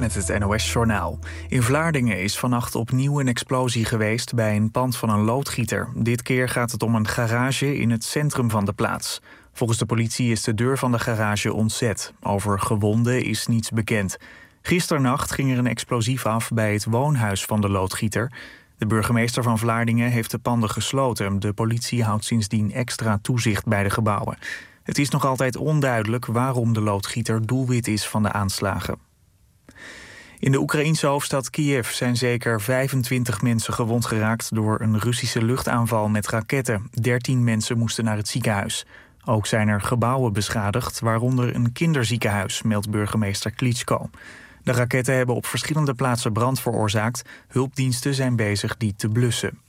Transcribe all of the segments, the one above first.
met het NOS-journaal. In Vlaardingen is vannacht opnieuw een explosie geweest bij een pand van een loodgieter. Dit keer gaat het om een garage in het centrum van de plaats. Volgens de politie is de deur van de garage ontzet. Over gewonden is niets bekend. Gisternacht ging er een explosief af bij het woonhuis van de loodgieter. De burgemeester van Vlaardingen heeft de panden gesloten. De politie houdt sindsdien extra toezicht bij de gebouwen. Het is nog altijd onduidelijk waarom de loodgieter doelwit is van de aanslagen. In de Oekraïense hoofdstad Kiev zijn zeker 25 mensen gewond geraakt door een Russische luchtaanval met raketten. 13 mensen moesten naar het ziekenhuis. Ook zijn er gebouwen beschadigd, waaronder een kinderziekenhuis, meldt burgemeester Klitschko. De raketten hebben op verschillende plaatsen brand veroorzaakt. Hulpdiensten zijn bezig die te blussen.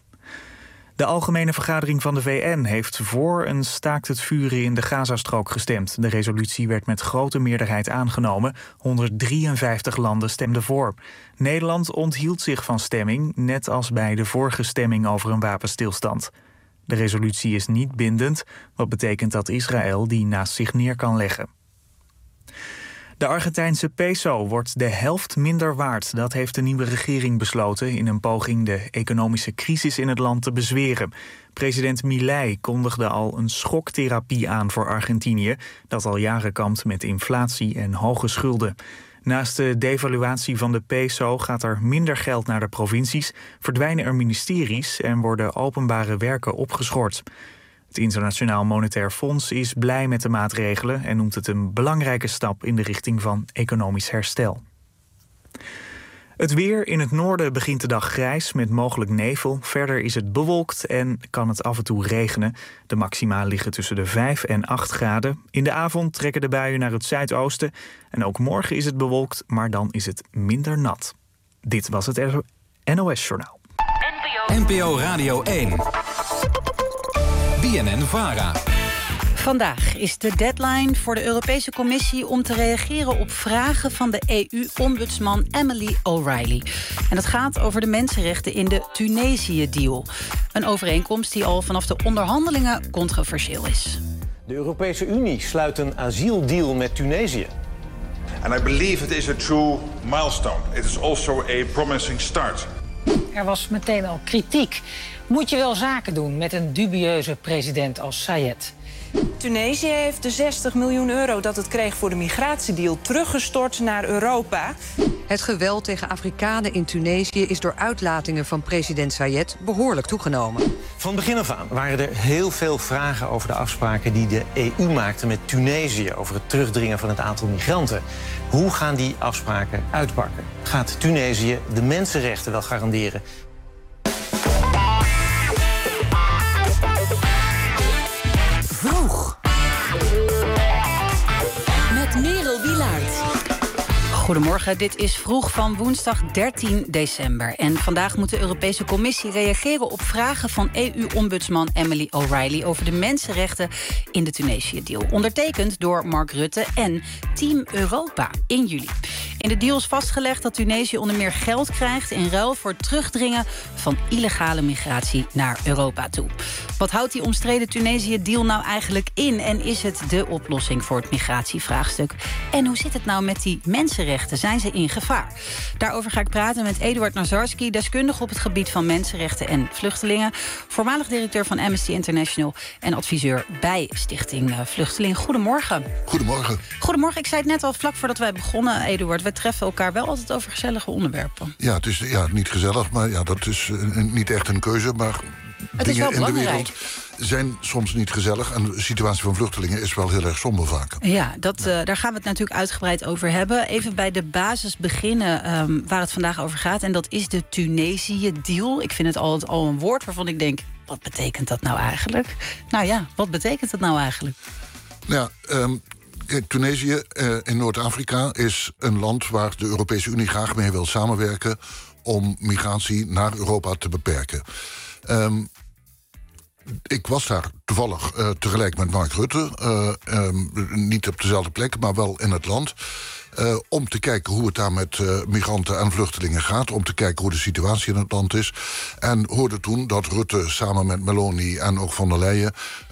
De Algemene Vergadering van de VN heeft voor een staakt het vuren in de Gazastrook gestemd. De resolutie werd met grote meerderheid aangenomen. 153 landen stemden voor. Nederland onthield zich van stemming, net als bij de vorige stemming over een wapenstilstand. De resolutie is niet bindend, wat betekent dat Israël die naast zich neer kan leggen. De Argentijnse peso wordt de helft minder waard. Dat heeft de nieuwe regering besloten in een poging de economische crisis in het land te bezweren. President Milei kondigde al een schoktherapie aan voor Argentinië, dat al jaren kampt met inflatie en hoge schulden. Naast de devaluatie van de peso gaat er minder geld naar de provincies, verdwijnen er ministeries en worden openbare werken opgeschort. Het Internationaal Monetair Fonds is blij met de maatregelen en noemt het een belangrijke stap in de richting van economisch herstel. Het weer: in het noorden begint de dag grijs met mogelijk nevel. Verder is het bewolkt en kan het af en toe regenen. De maxima liggen tussen de 5 en 8 graden. In de avond trekken de buien naar het zuidoosten. En ook morgen is het bewolkt, maar dan is het minder nat. Dit was het NOS-journaal. NPO Radio 1. BNN-VARA. Vandaag is de deadline voor de Europese Commissie om te reageren op vragen van de EU-ombudsman Emily O'Reilly. En dat gaat over de mensenrechten in de Tunesië-deal. Een overeenkomst die al vanaf de onderhandelingen controversieel is. De Europese Unie sluit een asieldeal met Tunesië. And I believe it is a true milestone. It is also a promising start. Er was meteen al kritiek. Moet je wel zaken doen met een dubieuze president als Sayed? Tunesië heeft de 60 miljoen euro dat het kreeg voor de migratiedeal teruggestort naar Europa. Het geweld tegen Afrikanen in Tunesië is door uitlatingen van president Sayed behoorlijk toegenomen. Van begin af aan waren er heel veel vragen over de afspraken die de EU maakte met Tunesië over het terugdringen van het aantal migranten. Hoe gaan die afspraken uitpakken? Gaat Tunesië de mensenrechten wel garanderen? Vroeg. Met Merel Wielaert. Goedemorgen, dit is Vroeg van woensdag 13 december. En vandaag moet de Europese Commissie reageren op vragen van EU-ombudsman Emily O'Reilly over de mensenrechten in de Tunesië-deal. Ondertekend door Mark Rutte en Team Europa in juli. In de deal is vastgelegd dat Tunesië onder meer geld krijgt in ruil voor terugdringen van illegale migratie naar Europa toe. Wat houdt die omstreden Tunesië-deal nou eigenlijk in? En is het de oplossing voor het migratievraagstuk? En hoe zit het nou met die mensenrechten? Zijn ze in gevaar? Daarover ga ik praten met Eduard Nazarski, deskundige op het gebied van mensenrechten en vluchtelingen, voormalig directeur van Amnesty International en adviseur bij Stichting Vluchteling. Goedemorgen. Goedemorgen. Goedemorgen. Ik zei het net al vlak voordat wij begonnen, Eduard. We treffen elkaar wel altijd over gezellige onderwerpen. Ja, het is niet gezellig, maar ja, dat is niet echt een keuze. Maar het is wel dingen in de belangrijk. wereld zijn soms niet gezellig. En de situatie van vluchtelingen is wel heel erg somber vaak. Ja, daar gaan we het natuurlijk uitgebreid over hebben. Even bij de basis beginnen waar het vandaag over gaat. En dat is de Tunesië-deal. Ik vind het altijd al een woord waarvan ik denk, wat betekent dat nou eigenlijk? Nou ja, wat betekent dat nou eigenlijk? Ja, Tunesië in Noord-Afrika is een land waar de Europese Unie graag mee wil samenwerken om migratie naar Europa te beperken. Ik was daar toevallig tegelijk met Mark Rutte. Niet op dezelfde plek, maar wel in het land. om te kijken hoe het daar met migranten en vluchtelingen gaat, om te kijken hoe de situatie in het land is. En hoorde toen dat Rutte samen met Meloni en ook von der Leyen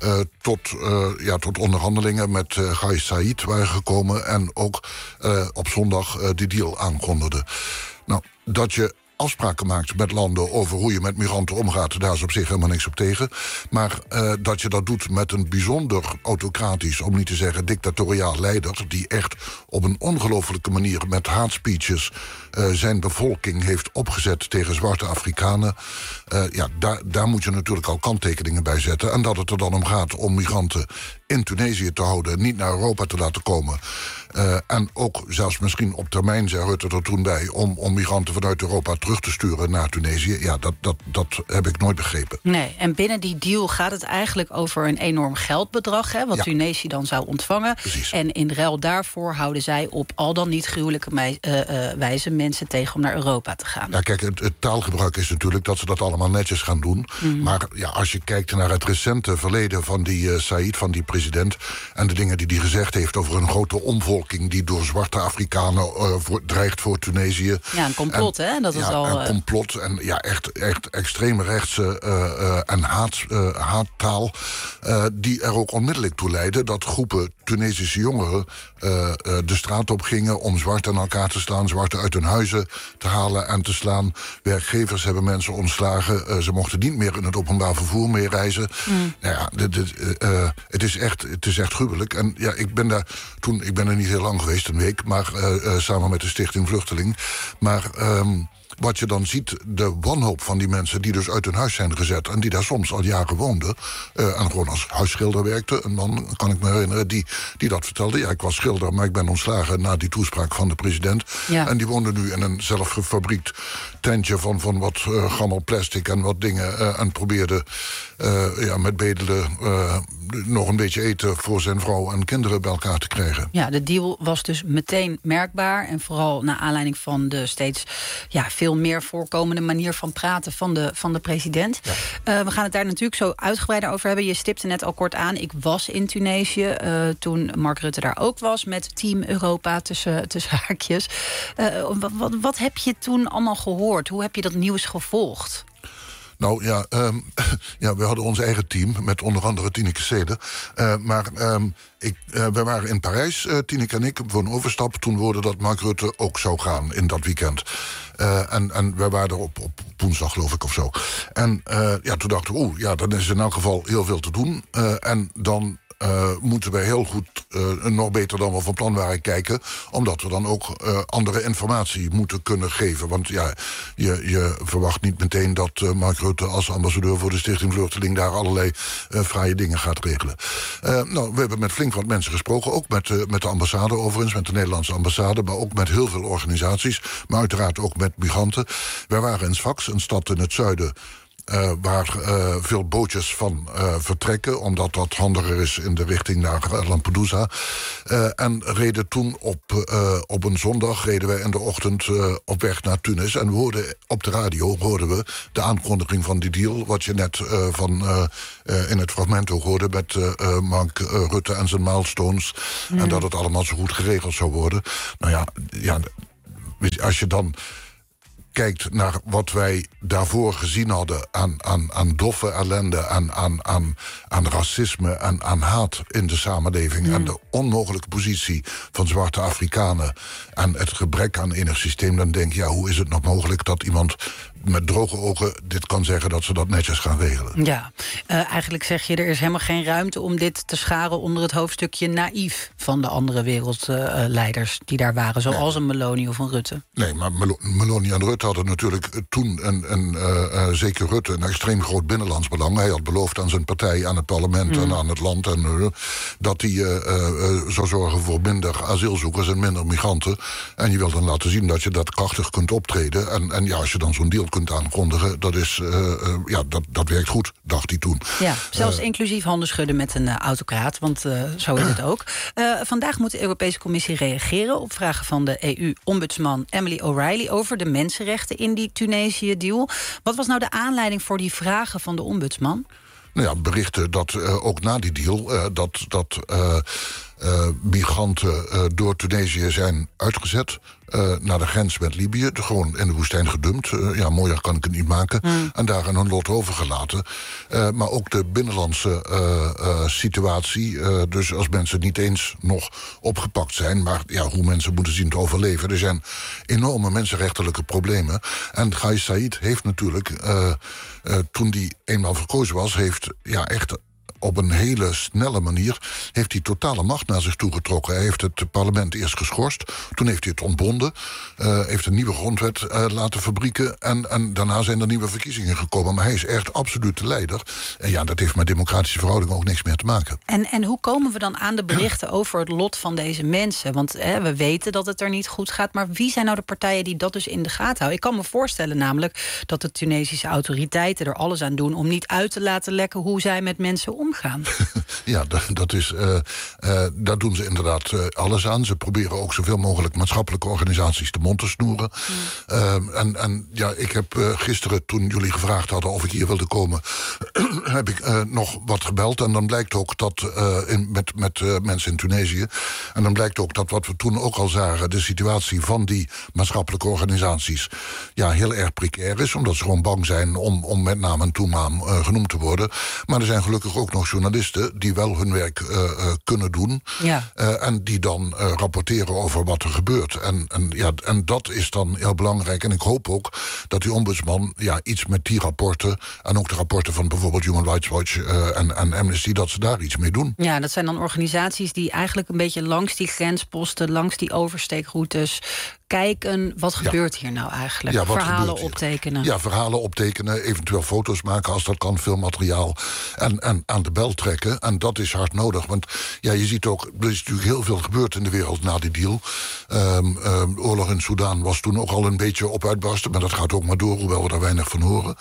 tot onderhandelingen met Kais Saied waren gekomen en ook op zondag die deal aankondigde. Nou, dat je afspraken maakt met landen over hoe je met migranten omgaat, daar is op zich helemaal niks op tegen. Maar dat je dat doet met een bijzonder autocratisch, om niet te zeggen dictatoriaal leider, die echt op een ongelofelijke manier met haatspeeches zijn bevolking heeft opgezet tegen zwarte Afrikanen. Daar moet je natuurlijk al kanttekeningen bij zetten. En dat het er dan om gaat om migranten in Tunesië te houden, niet naar Europa te laten komen. En ook zelfs misschien op termijn, zei Rutte er toen bij, om migranten vanuit Europa terug te sturen naar Tunesië. Ja, dat heb ik nooit begrepen. Nee, en binnen die deal gaat het eigenlijk over een enorm geldbedrag, hè, wat Tunesië dan zou ontvangen. Precies. En in ruil daarvoor houden zij op al dan niet gruwelijke wijze mensen tegen om naar Europa te gaan. Ja, kijk, het taalgebruik is natuurlijk dat ze dat allemaal netjes gaan doen. Mm-hmm. Maar ja, als je kijkt naar het recente verleden van die Saied, van die president, en de dingen die hij gezegd heeft over een grote omvolking die door zwarte Afrikanen dreigt voor Tunesië. Ja, een complot, hè? Dat is al een complot en echt extreemrechtse en haattaal, die er ook onmiddellijk toe leidde dat groepen Tunesische jongeren de straat op gingen om zwarten aan elkaar te slaan, zwarten uit hun huizen te halen en te slaan. Werkgevers hebben mensen ontslagen. Ze mochten niet meer in het openbaar vervoer mee reizen. Nou ja, het is echt gruwelijk. En ja, ik ben er niet heel lang geweest, een week, maar samen met de Stichting Vluchteling. Maar wat je dan ziet, de wanhoop van die mensen die dus uit hun huis zijn gezet en die daar soms al jaren woonden en gewoon als huisschilder werkte. Een man, kan ik me herinneren, die dat vertelde. Ja, ik was schilder, maar ik ben ontslagen na die toespraak van de president. Ja. En die woonde nu in een zelfgefabriekt tentje van wat gammel plastic en wat dingen en probeerde met bedelen nog een beetje eten voor zijn vrouw en kinderen bij elkaar te krijgen. Ja, de deal was dus meteen merkbaar en vooral naar aanleiding van de steeds veel meer voorkomende manier van praten van de president. Ja. We gaan het daar natuurlijk zo uitgebreider over hebben. Je stipte net al kort aan, ik was in Tunesië toen Mark Rutte daar ook was met Team Europa tussen haakjes. Wat heb je toen allemaal gehoord? Hoe heb je dat nieuws gevolgd? Nou ja, we hadden ons eigen team met onder andere Tineke Sede. We waren in Parijs, Tineke en ik, voor een overstap. Toen hoorde dat Mark Rutte ook zou gaan in dat weekend. En wij waren er op woensdag, geloof ik, of zo. En toen dachten we, dan is in elk geval heel veel te doen. En dan moeten wij heel goed, nog beter dan we van plan waren, kijken. Omdat we dan ook andere informatie moeten kunnen geven. Want ja, je verwacht niet meteen dat Mark Rutte als ambassadeur voor de Stichting Vluchteling daar allerlei fraaie dingen gaat regelen. We hebben met flink wat mensen gesproken. Ook met de ambassade overigens, met de Nederlandse ambassade. Maar ook met heel veel organisaties. Maar uiteraard ook met migranten. Wij waren in Sfax, een stad in het zuiden, waar veel bootjes van vertrekken, omdat dat handiger is in de richting naar Lampedusa. En reden toen op een zondag, reden wij in de ochtend op weg naar Tunis. En we hoorden op de radio de aankondiging van die deal, wat je net in het fragment ook hoorde met Mark Rutte en zijn milestones. En dat het allemaal zo goed geregeld zou worden. Nou ja, als je dan kijkt naar wat wij daarvoor gezien hadden aan doffe ellende, aan racisme en aan haat in de samenleving, en de onmogelijke positie van zwarte Afrikanen en het gebrek aan enig systeem, dan denk je, hoe is het nog mogelijk dat iemand met droge ogen dit kan zeggen dat ze dat netjes gaan regelen? Ja, eigenlijk zeg je, er is helemaal geen ruimte om dit te scharen onder het hoofdstukje naïef van de andere wereldleiders die daar waren, zoals een Meloni of een Rutte. Nee, maar Meloni en Rutte hadden natuurlijk toen zeker Rutte een extreem groot binnenlands belang. Hij had beloofd aan zijn partij, aan het parlement en aan het land dat hij zou zorgen voor minder asielzoekers en minder migranten. En je wil dan laten zien dat je dat krachtig kunt optreden. En als je dan zo'n deal kunt aankondigen, dat werkt goed, dacht hij toen. Ja, zelfs inclusief handen schudden met een autocraat, want zo is het ook. Vandaag moet de Europese Commissie reageren op vragen van de EU-ombudsman Emily O'Reilly over de mensenrechten in die Tunesië-deal. Wat was nou de aanleiding voor die vragen van de ombudsman? berichten dat ook na die deal dat migranten door Tunesië zijn uitgezet naar de grens met Libië. Gewoon in de woestijn gedumpt. Mooier kan ik het niet maken. En daar aan hun lot overgelaten. Maar ook de binnenlandse situatie. Dus als mensen niet eens nog opgepakt zijn, maar hoe mensen moeten zien te overleven. Er zijn enorme mensenrechtelijke problemen. En Kais Saied heeft natuurlijk, toen die eenmaal verkozen was, heeft echt op een hele snelle manier heeft hij totale macht naar zich toegetrokken. Hij heeft het parlement eerst geschorst. Toen heeft hij het ontbonden. Heeft een nieuwe grondwet laten fabrieken. En daarna zijn er nieuwe verkiezingen gekomen. Maar hij is echt absoluut de leider. En dat heeft met democratische verhoudingen ook niks meer te maken. En hoe komen we dan aan de berichten over het lot van deze mensen? Want we weten dat het er niet goed gaat. Maar wie zijn nou de partijen die dat dus in de gaten houden? Ik kan me voorstellen namelijk dat de Tunesische autoriteiten er alles aan doen om niet uit te laten lekken hoe zij met mensen omgaan. Ja, daar doen ze inderdaad alles aan. Ze proberen ook zoveel mogelijk maatschappelijke organisaties de mond te snoeren. Ik heb gisteren, toen jullie gevraagd hadden of ik hier wilde komen, heb ik nog wat gebeld. En dan blijkt ook dat met mensen in Tunesië. En dan blijkt ook dat wat we toen ook al zagen, de situatie van die maatschappelijke organisaties heel erg precair is. Omdat ze gewoon bang zijn om met naam en toenaam genoemd te worden. Maar er zijn gelukkig ook nog journalisten die wel hun werk kunnen doen. En die dan rapporteren over wat er gebeurt. En dat is dan heel belangrijk. En ik hoop ook dat die ombudsman iets met die rapporten, en ook de rapporten van bijvoorbeeld Human Rights Watch en Amnesty, dat ze daar iets mee doen. Ja, dat zijn dan organisaties die eigenlijk een beetje langs die grensposten, langs die oversteekroutes kijken, wat gebeurt hier nou eigenlijk? Verhalen optekenen. Ja, verhalen optekenen, eventueel foto's maken als dat kan, filmmateriaal. En aan de bel trekken. En dat is hard nodig. Want je ziet ook, er is natuurlijk heel veel gebeurd in de wereld na die deal. Oorlog in Soedan was toen ook al een beetje op uitbarsten. Maar dat gaat ook maar door, hoewel we daar weinig van horen.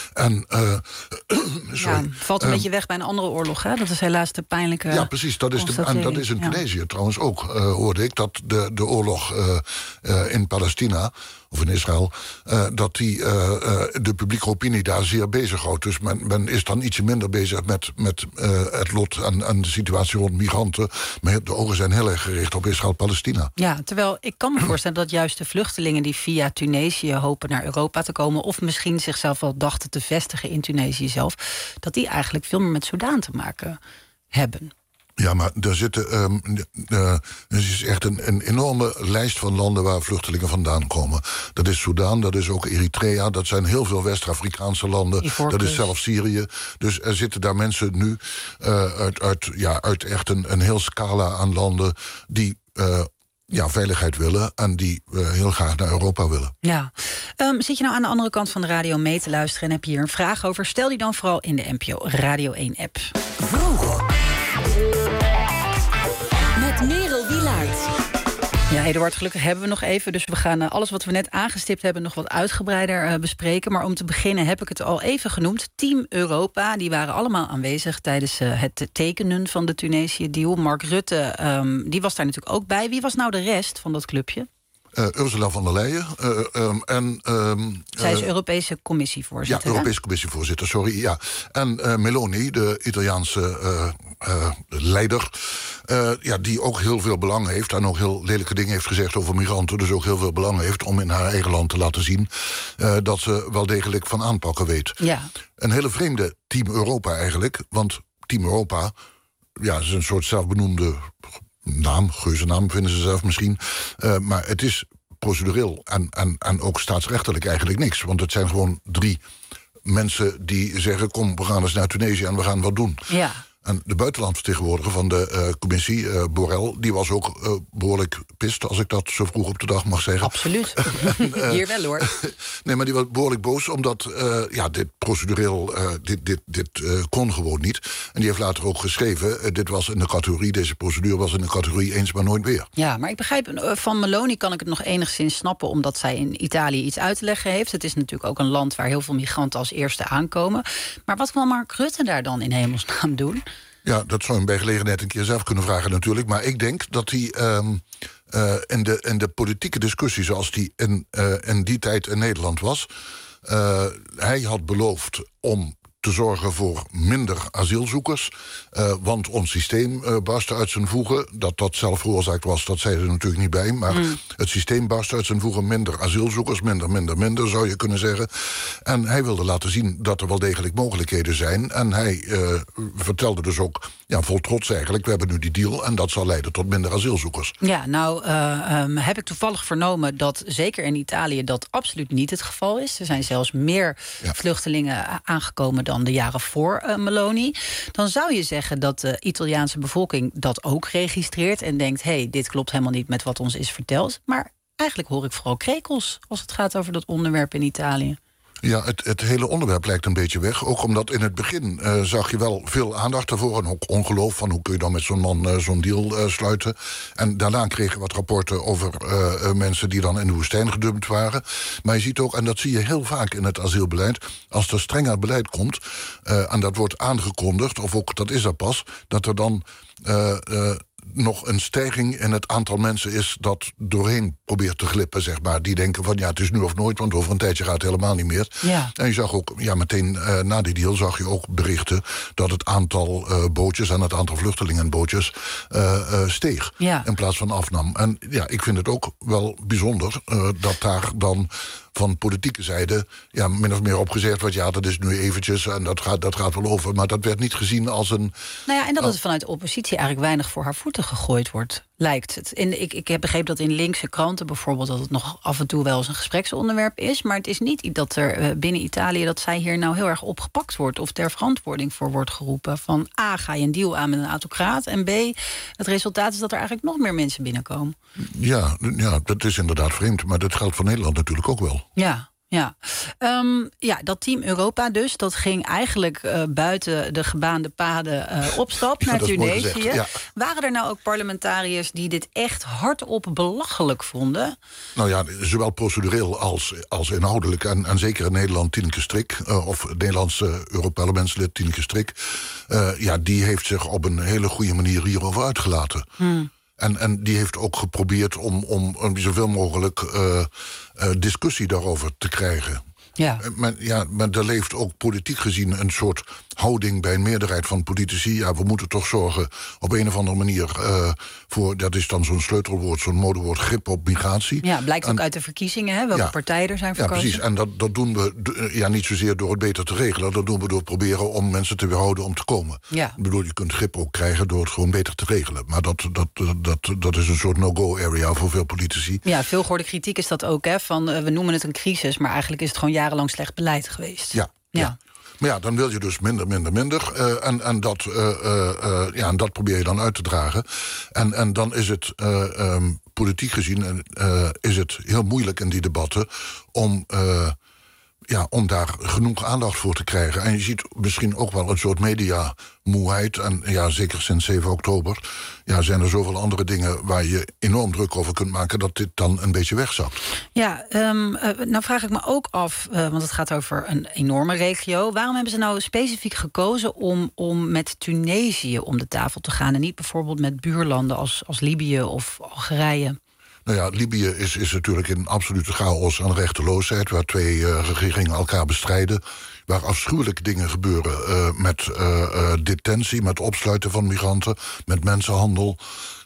Valt een beetje weg bij een andere oorlog, hè? Dat is helaas de pijnlijke. Ja, precies. Dat is in Tunesië trouwens ook, hoorde ik. Dat de oorlog in Palestina, of in Israël, dat de publieke opinie daar zeer bezighoudt. Dus men is dan ietsje minder bezig met het lot en de situatie rond migranten. Maar de ogen zijn heel erg gericht op Israël-Palestina. Ja, terwijl ik kan me voorstellen dat juist de vluchtelingen die via Tunesië hopen naar Europa te komen, of misschien zichzelf wel dachten te vestigen in Tunesië zelf, dat die eigenlijk veel meer met Soedan te maken hebben. Ja, maar er is echt een enorme lijst van landen waar vluchtelingen vandaan komen. Dat is Soedan, dat is ook Eritrea, dat zijn heel veel West-Afrikaanse landen. Dat is zelfs Syrië. Dus er zitten daar mensen nu uit echt een heel scala aan landen die veiligheid willen en die heel graag naar Europa willen. Ja. Zit je nou aan de andere kant van de radio mee te luisteren en heb je hier een vraag over? Stel die dan vooral in de NPO Radio 1-app. Vroeg. Met Merel Wielaert. Ja, Eduard, gelukkig hebben we nog even. Dus we gaan alles wat we net aangestipt hebben nog wat uitgebreider bespreken. Maar om te beginnen heb ik het al even genoemd. Team Europa, die waren allemaal aanwezig tijdens het tekenen van de Tunesië-deal. Mark Rutte, die was daar natuurlijk ook bij. Wie was nou de rest van dat clubje? Ursula von der Leyen. Zij is Europese Commissievoorzitter. Ja, Europese Commissievoorzitter, sorry. Ja. En Meloni, de Italiaanse leider, die ook heel veel belang heeft en ook heel lelijke dingen heeft gezegd over migranten, dus ook heel veel belang heeft om in haar eigen land te laten zien dat ze wel degelijk van aanpakken weet. Ja. Een hele vreemde Team Europa eigenlijk, want Team Europa is een soort zelfbenoemde naam, geuzennaam vinden ze zelf misschien. Maar het is procedureel en ook staatsrechtelijk eigenlijk niks. Want het zijn gewoon 3 mensen die zeggen, kom, we gaan eens naar Tunesië en we gaan wat doen. Ja. En de buitenlandvertegenwoordiger van de commissie, Borrell, die was ook behoorlijk pist, als ik dat zo vroeg op de dag mag zeggen. Absoluut. Hier wel hoor. Nee, maar die was behoorlijk boos, omdat dit procedureel, dit kon gewoon niet. En die heeft later ook geschreven, deze procedure was in de categorie eens maar nooit weer. Ja, maar ik begrijp, van Meloni kan ik het nog enigszins snappen, omdat zij in Italië iets uit te leggen heeft. Het is natuurlijk ook een land waar heel veel migranten als eerste aankomen. Maar wat wil Mark Rutte daar dan in hemelsnaam doen? Ja, dat zou hem bij gelegenheid een keer zelf kunnen vragen natuurlijk. Maar ik denk dat hij in de politieke discussie zoals die in die tijd in Nederland was, hij had beloofd om te zorgen voor minder asielzoekers. Want ons systeem barstte uit zijn voegen. Dat zelf veroorzaakt was, dat zei er natuurlijk niet bij. Maar het systeem barstte uit zijn voegen. Minder asielzoekers, minder, zou je kunnen zeggen. En hij wilde laten zien dat er wel degelijk mogelijkheden zijn. En hij vertelde dus ook, vol trots eigenlijk, we hebben nu die deal en dat zal leiden tot minder asielzoekers. Ja, nou heb ik toevallig vernomen dat zeker in Italië dat absoluut niet het geval is. Er zijn zelfs meer vluchtelingen aangekomen dan de jaren voor Meloni. Dan zou je zeggen dat de Italiaanse bevolking dat ook registreert en denkt, dit klopt helemaal niet met wat ons is verteld. Maar eigenlijk hoor ik vooral krekels als het gaat over dat onderwerp in Italië. Ja, het hele onderwerp lijkt een beetje weg. Ook omdat in het begin zag je wel veel aandacht ervoor. En ook ongeloof van hoe kun je dan met zo'n man zo'n deal sluiten. En daarna kregen we wat rapporten over mensen die dan in de woestijn gedumpt waren. Maar je ziet ook, en dat zie je heel vaak in het asielbeleid, als er strenger beleid komt, en dat wordt aangekondigd, of ook dat is er pas, dat er dan nog een stijging in het aantal mensen is dat doorheen probeert te glippen, zeg maar. Die denken van, het is nu of nooit, want over een tijdje gaat het helemaal niet meer. Ja. En je zag ook, meteen na die deal zag je ook berichten dat het aantal bootjes en het aantal vluchtelingenbootjes steeg. Ja. In plaats van afnam. En ik vind het ook wel bijzonder dat daar dan van politieke zijde min of meer opgezegd wordt, dat is nu eventjes en dat gaat wel over. Maar dat werd niet gezien als een... En dat het vanuit de oppositie eigenlijk weinig voor haar voeten gegooid wordt, lijkt het. Ik heb begrepen dat in linkse kranten bijvoorbeeld dat het nog af en toe wel eens een gespreksonderwerp is, maar het is niet dat er binnen Italië dat zij hier nou heel erg opgepakt wordt of ter verantwoording voor wordt geroepen. Van A, ga je een deal aan met een autocraat en B, het resultaat is dat er eigenlijk nog meer mensen binnenkomen. Ja, dat is inderdaad vreemd, maar dat geldt voor Nederland natuurlijk ook wel. Ja, dat Team Europa dus, dat ging eigenlijk buiten de gebaande paden op stap naar Tunesië. Ja. Waren er nou ook parlementariërs die dit echt hardop belachelijk vonden? Nou zowel procedureel als inhoudelijk. En zeker in Nederland Tineke Strik, of het Nederlandse Europarlementslid Tineke Strik, die heeft zich op een hele goede manier hierover uitgelaten. En die heeft ook geprobeerd om zoveel mogelijk discussie daarover te krijgen. Ja. Maar er leeft ook politiek gezien een soort houding bij een meerderheid van politici. We moeten toch zorgen op een of andere manier voor, dat is dan zo'n sleutelwoord, zo'n modewoord, grip op migratie. Ja, blijkt ook uit de verkiezingen, welke partijen er zijn verkozen. Ja, precies. En dat doen we niet zozeer door het beter te regelen. Dat doen we door proberen om mensen te weerhouden om te komen. Ja. Ik bedoel, je kunt grip ook krijgen door het gewoon beter te regelen. Maar dat is een soort no-go area voor veel politici. Ja, veel gehoorde kritiek is dat ook, van we noemen het een crisis, maar eigenlijk is het gewoon jarenlang slecht beleid geweest. Ja. Maar dan wil je dus minder. En dat probeer je dan uit te dragen. En dan is het politiek gezien is het heel moeilijk in die debatten om daar genoeg aandacht voor te krijgen. En je ziet misschien ook wel een soort mediamoeheid. En zeker sinds 7 oktober zijn er zoveel andere dingen waar je enorm druk over kunt maken dat dit dan een beetje wegzakt. Ja, nou vraag ik me ook af, want het gaat over een enorme regio. Waarom hebben ze nou specifiek gekozen om met Tunesië om de tafel te gaan en niet bijvoorbeeld met buurlanden als Libië of Algerije? Libië is natuurlijk in absolute chaos en rechteloosheid, waar twee regeringen elkaar bestrijden, waar afschuwelijke dingen gebeuren met detentie, met opsluiten van migranten, met mensenhandel.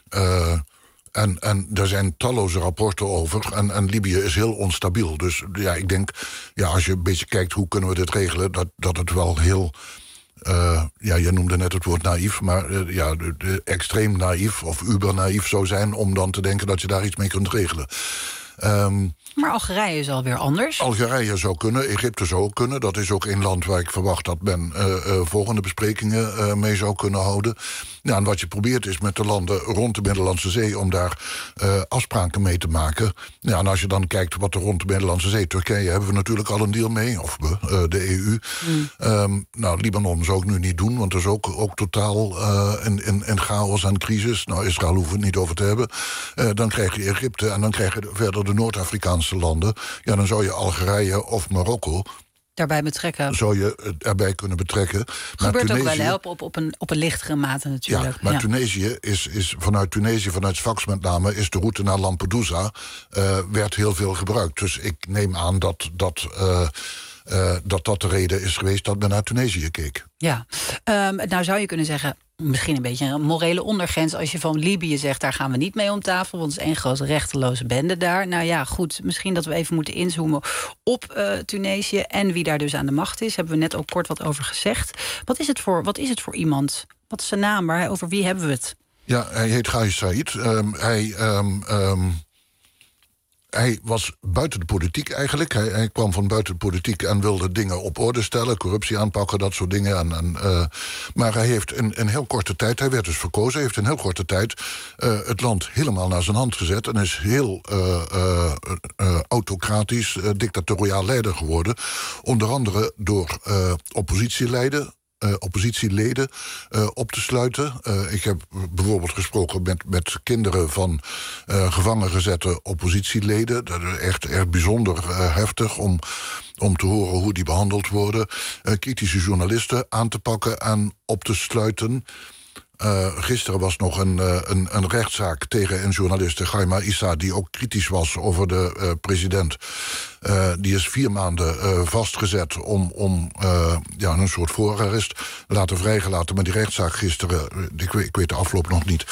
En er zijn talloze rapporten over. En Libië is heel onstabiel. Dus ik denk, als je een beetje kijkt hoe kunnen we dit regelen, dat het wel heel... je noemde net het woord naïef, maar extreem naïef of uber naïef zou zijn om dan te denken dat je daar iets mee kunt regelen. Maar Algerije is alweer anders. Algerije zou kunnen, Egypte zou ook kunnen. Dat is ook een land waar ik verwacht dat men volgende besprekingen mee zou kunnen houden. En wat je probeert is met de landen rond de Middellandse Zee om daar afspraken mee te maken. En als je dan kijkt wat er rond de Middellandse Zee, Turkije hebben we natuurlijk al een deal mee, of de EU. Libanon zou ik nu niet doen, want dat is ook totaal in chaos en crisis. Israël hoeven we het niet over te hebben. Dan krijg je Egypte en dan krijg je verder de Noord-Afrikaanse landen. Dan zou je Algerije of Marokko daarbij betrekken. Zou je erbij kunnen betrekken. Gebeurt Tunesië, ook wel helpen op een lichtere mate natuurlijk. Ja, maar Tunesië is vanuit Sfax met name, is de route naar Lampedusa werd heel veel gebruikt. Dus ik neem aan dat dat de reden is geweest dat men naar Tunesië keek. Ja, nou zou je kunnen zeggen, misschien een beetje een morele ondergrens als je van Libië zegt, daar gaan we niet mee om tafel, want het is één grote rechteloze bende daar. Nou ja, goed, misschien dat we even moeten inzoomen op Tunesië en wie daar dus aan de macht is. Hebben we net ook kort wat over gezegd. Wat is het voor iemand? Wat is zijn naam? Over wie hebben we het? Ja, hij heet Kais Saied. Hij was buiten de politiek eigenlijk. Hij kwam van buiten de politiek en wilde dingen op orde stellen, corruptie aanpakken, dat soort dingen. Maar hij heeft in heel korte tijd, hij werd dus verkozen, heeft in heel korte tijd het land helemaal naar zijn hand gezet en is heel autocratisch, dictatoriaal leider geworden. Onder andere door oppositieleden op te sluiten. Ik heb bijvoorbeeld gesproken met kinderen van gevangen gezette oppositieleden. Dat is echt bijzonder heftig om te horen hoe die behandeld worden. Kritische journalisten aan te pakken en op te sluiten. Gisteren was nog een rechtszaak tegen een journaliste, Gaima Issa, die ook kritisch was over de president. Die is 4 maanden vastgezet om een soort voorarrest, laten vrijgelaten. Maar die rechtszaak gisteren, ik weet de afloop nog niet.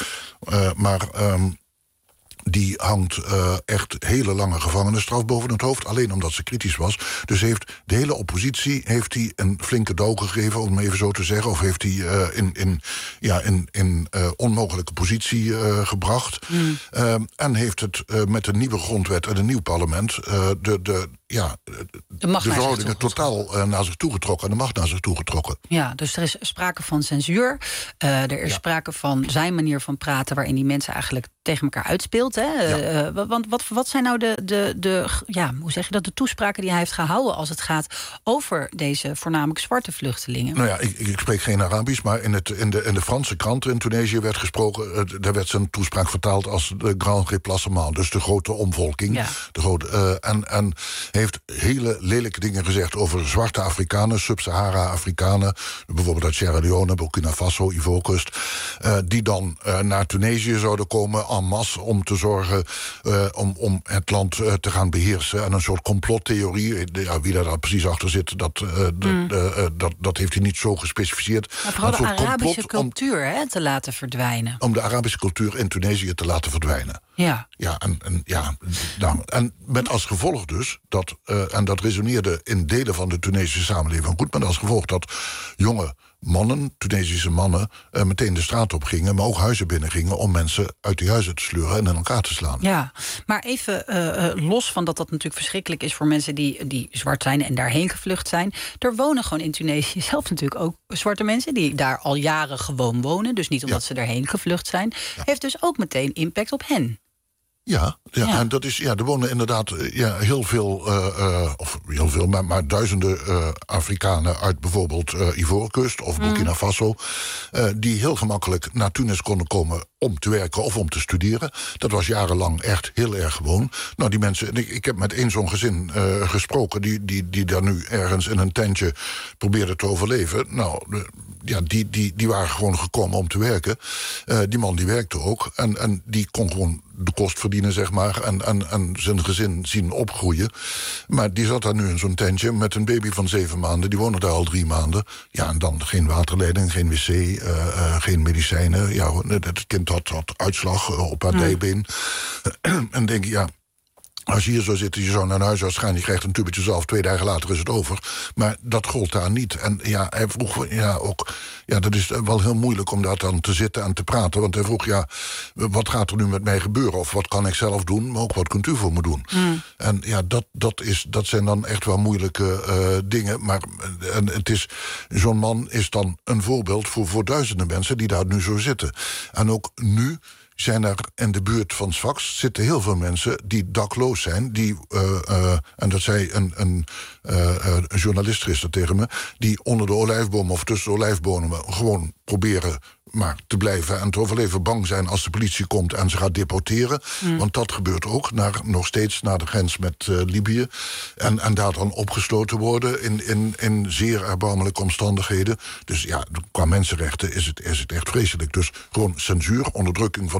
Die hangt echt hele lange gevangenisstraf boven het hoofd, alleen omdat ze kritisch was. Dus heeft de hele oppositie een flinke douw gegeven, om even zo te zeggen. Of heeft hij in onmogelijke positie gebracht. En heeft het met een nieuwe grondwet en een nieuw parlement de verhoudingen totaal naar zich toegetrokken en de macht naar zich toegetrokken. Ja, dus er is sprake van censuur. Er is sprake van zijn manier van praten, waarin die mensen eigenlijk tegen elkaar uitspeelt. Hè? Want wat zijn nou de toespraken die hij heeft gehouden als het gaat over deze voornamelijk zwarte vluchtelingen? Nou ja, ik spreek geen Arabisch, maar in de Franse kranten in Tunesië werd gesproken, daar werd zijn toespraak vertaald als de Grand Replacement, dus de grote omvolking. Ja. En heeft hele lelijke dingen gezegd over zwarte Afrikanen, Sub-Sahara-Afrikanen, bijvoorbeeld uit Sierra Leone, Burkina Faso, Ivoorkust, die dan naar Tunesië zouden komen en masse om te zorgen om het land te gaan beheersen. En een soort complottheorie, wie daar precies achter zit, dat heeft hij niet zo gespecificeerd. Maar vooral de Arabische cultuur te laten verdwijnen. Om de Arabische cultuur in Tunesië te laten verdwijnen. Ja. En met als gevolg dus, en dat resoneerde in delen van de Tunesische samenleving goed, met als gevolg dat jonge mannen, Tunesische mannen, meteen de straat op gingen, maar ook huizen binnen gingen om mensen uit die huizen te sleuren en in elkaar te slaan. Ja, maar even los van dat natuurlijk verschrikkelijk is voor mensen die zwart zijn en daarheen gevlucht zijn. Er wonen gewoon in Tunesië zelf natuurlijk ook zwarte mensen die daar al jaren gewoon wonen, dus niet omdat ze daarheen gevlucht zijn. Ja. Heeft dus ook meteen impact op hen. Ja, en dat is, er wonen inderdaad heel veel, maar duizenden Afrikanen uit bijvoorbeeld Ivoorkust of Burkina Faso, die heel gemakkelijk naar Tunis konden komen om te werken of om te studeren. Dat was jarenlang echt heel erg gewoon. Nou, die mensen, ik heb met één zo'n gezin gesproken, die daar nu ergens in een tentje probeerde te overleven. Nou, die waren gewoon gekomen om te werken. Die man die werkte ook. En die kon gewoon de kost verdienen, zeg maar. En zijn gezin zien opgroeien. Maar die zat daar nu in zo'n tentje met een baby van 7 maanden. Die wonen daar al 3 maanden. Ja, en dan geen waterleiding, geen wc, geen medicijnen. Ja, het kind had uitslag op haar dijbeen. En denk je, als je hier zou zitten, je zou naar een huisarts gaan, je krijgt een tubetje zelf, 2 dagen later is het over. Maar dat gold daar niet. En hij vroeg ook, dat is wel heel moeilijk om daar dan te zitten en te praten. Want hij vroeg, wat gaat er nu met mij gebeuren? Of wat kan ik zelf doen, maar ook wat kunt u voor me doen? En dat zijn dan echt wel moeilijke dingen. Maar zo'n man is dan een voorbeeld voor duizenden mensen die daar nu zo zitten. En ook nu zijn er in de buurt van Sfax zitten heel veel mensen die dakloos zijn. En dat zei een journalist gisteren tegen me, die onder de olijfbomen of tussen de olijfbomen gewoon proberen maar te blijven en te overleven, bang zijn als de politie komt en ze gaat deporteren. Want dat gebeurt ook, nog steeds naar de grens met Libië. En daar dan opgesloten worden in zeer erbarmelijke omstandigheden. Dus qua mensenrechten is het echt vreselijk. Dus gewoon censuur, onderdrukking van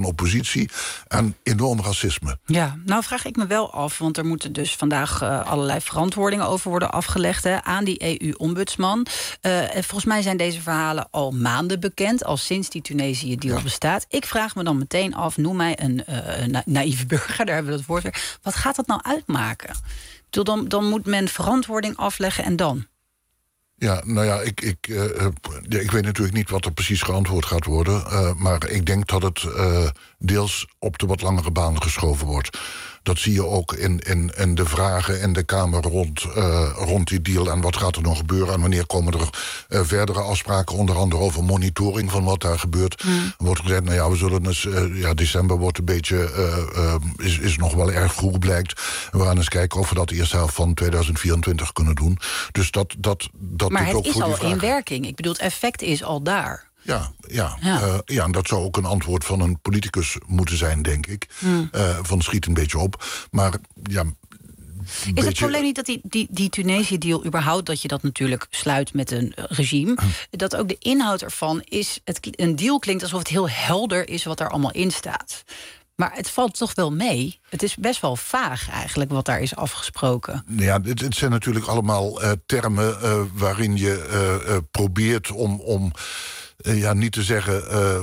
oppositie en enorm racisme. Ja, nou vraag ik me wel af, want er moeten dus vandaag allerlei verantwoordingen over worden afgelegd aan die EU-ombudsman. Volgens mij zijn deze verhalen al maanden bekend, al sinds die Tunesië-deal bestaat. Ik vraag me dan meteen af, noem mij een naïeve burger, daar hebben we het woord weer. Wat gaat dat nou uitmaken? Dan moet men verantwoording afleggen en dan? Ja, nou ja, ik weet natuurlijk niet wat er precies geantwoord gaat worden. Maar ik denk dat het deels op de wat langere baan geschoven wordt. Dat zie je ook in de vragen in de Kamer rond die deal. En wat gaat er nog gebeuren en wanneer komen er verdere afspraken, onder andere over monitoring van wat daar gebeurt. Er wordt gezegd, nou ja, we zullen eens, december wordt een beetje, is nog wel erg vroeg blijkt. We gaan eens kijken of we dat de eerste helft van 2024 kunnen doen. Dus dat maar het ook is voor al die vraag. in werking. Ik bedoel, het effect is al daar. Ja, en dat zou ook een antwoord van een politicus moeten zijn, denk ik. Van schiet een beetje op. Maar ja. Is het probleem niet dat die Tunesië-deal überhaupt, dat je dat natuurlijk sluit met een regime, dat ook de inhoud ervan is, een deal klinkt alsof het heel helder is wat er allemaal in staat. Maar het valt toch wel mee. Het is best wel vaag eigenlijk wat daar is afgesproken. Ja, het zijn natuurlijk allemaal termen waarin je probeert om niet te zeggen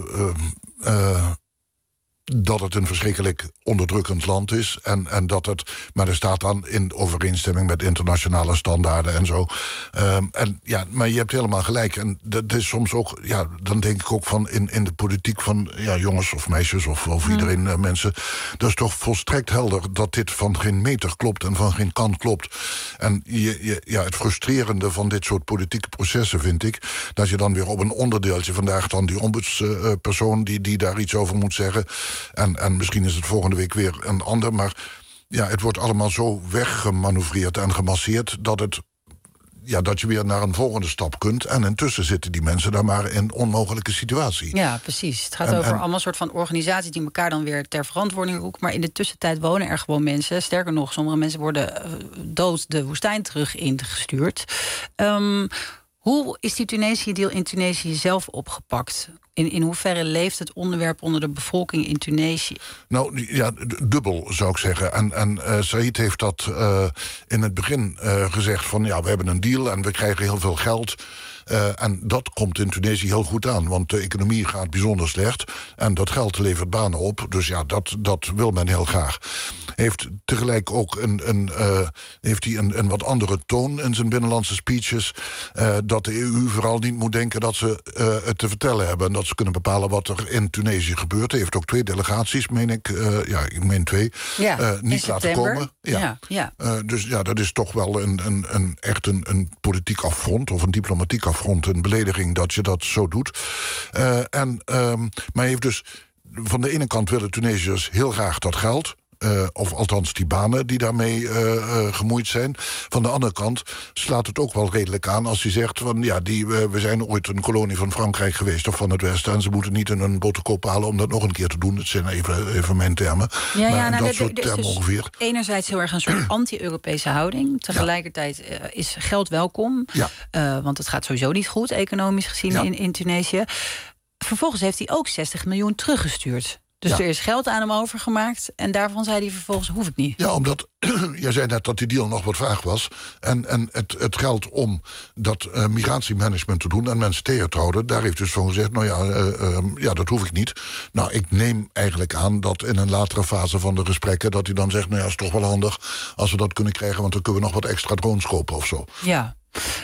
dat het een verschrikkelijk onderdrukkend land is. Maar er staat dan in overeenstemming met internationale standaarden en zo. Maar je hebt helemaal gelijk. En dat is soms ook, dan denk ik ook van in de politiek van jongens of meisjes of iedereen, mensen. Dat is toch volstrekt helder dat dit van geen meter klopt en van geen kant klopt. En het frustrerende van dit soort politieke processen vind ik, dat je dan weer op een onderdeeltje, vandaag dan die ombudspersoon die daar iets over moet zeggen. En misschien is het volgende week weer een ander. Maar het wordt allemaal zo weggemanoeuvreerd en gemasseerd dat je weer naar een volgende stap kunt. En intussen zitten die mensen daar maar in een onmogelijke situatie. Ja, precies. Het gaat over allemaal soort van organisaties die elkaar dan weer ter verantwoording roepen. Maar in de tussentijd wonen er gewoon mensen. Sterker nog, sommige mensen worden dood de woestijn terug ingestuurd. Hoe is die Tunesië-deal in Tunesië zelf opgepakt? In hoeverre leeft het onderwerp onder de bevolking in Tunesië? Nou, ja, dubbel zou ik zeggen. En Said heeft dat in het begin gezegd van, we hebben een deal en we krijgen heel veel geld. En dat komt in Tunesië heel goed aan, want de economie gaat bijzonder slecht. En dat geld levert banen op, dus dat wil men heel graag. Heeft tegelijk ook een wat andere toon in zijn binnenlandse speeches. Dat de EU vooral niet moet denken dat ze het te vertellen hebben. En dat ze kunnen bepalen wat er in Tunesië gebeurt. Hij heeft ook 2 delegaties, meen ik. Ik meen 2. Niet laten komen. Dus dat is toch wel echt een politiek affront of een diplomatiek affront, een belediging dat je dat zo doet. Maar hij heeft dus van de ene kant willen Tunesiërs heel graag dat geld. Of althans die banen die daarmee gemoeid zijn. Van de andere kant slaat het ook wel redelijk aan als hij zegt van we zijn ooit een kolonie van Frankrijk geweest of van het Westen en ze moeten niet in een boterkoop halen om dat nog een keer te doen. Het zijn even mijn termen. Dat soort termen dus ongeveer. Enerzijds heel erg een soort anti-Europese houding. Tegelijkertijd is geld welkom. Want het gaat sowieso niet goed, economisch gezien in Tunesië. Vervolgens heeft hij ook 60 miljoen teruggestuurd. Dus er is geld aan hem overgemaakt. En daarvan zei hij vervolgens, hoef ik niet. Ja, omdat, jij zei net dat die deal nog wat vaag was. En het geld om dat migratiemanagement te doen en mensen tegen te houden, daar heeft dus van gezegd, dat hoef ik niet. Nou, ik neem eigenlijk aan dat in een latere fase van de gesprekken, dat hij dan zegt, het is toch wel handig als we dat kunnen krijgen, want dan kunnen we nog wat extra drones kopen of zo. Ja.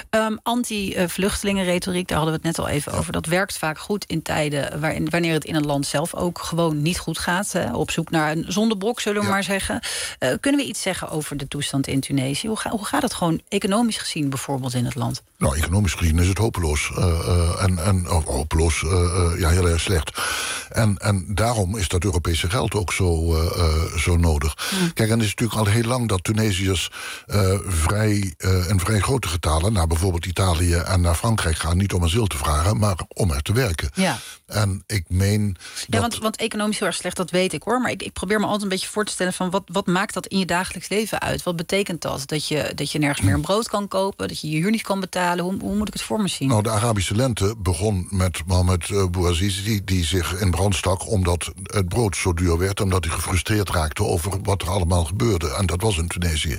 Anti-vluchtelingenretoriek, daar hadden we het net al even over. Dat werkt vaak goed in tijden wanneer het in een land zelf ook gewoon niet goed gaat. Op zoek naar een zondebok, zullen we maar zeggen. Kunnen we iets zeggen over de toestand in Tunesië? Hoe gaat het gewoon economisch gezien bijvoorbeeld in het land? Nou, economisch gezien is het hopeloos. Heel erg slecht. En daarom is dat Europese geld ook zo nodig. Kijk, en het is natuurlijk al heel lang dat Tunesiërs in vrij grote getalen, bijvoorbeeld bijvoorbeeld Italië en naar Frankrijk gaan, niet om asiel te vragen, maar om er te werken. Ja. En ik meen want economisch heel erg slecht, dat weet ik hoor. Maar ik probeer me altijd een beetje voor te stellen van wat maakt dat in je dagelijks leven uit? Wat betekent dat? Dat je nergens meer een brood kan kopen, dat je je huur niet kan betalen. Hoe moet ik het voor me zien? Nou, de Arabische lente begon met Mohamed Bouazizi, die zich in brand stak omdat het brood zo duur werd, omdat hij gefrustreerd raakte over wat er allemaal gebeurde. En dat was in Tunesië.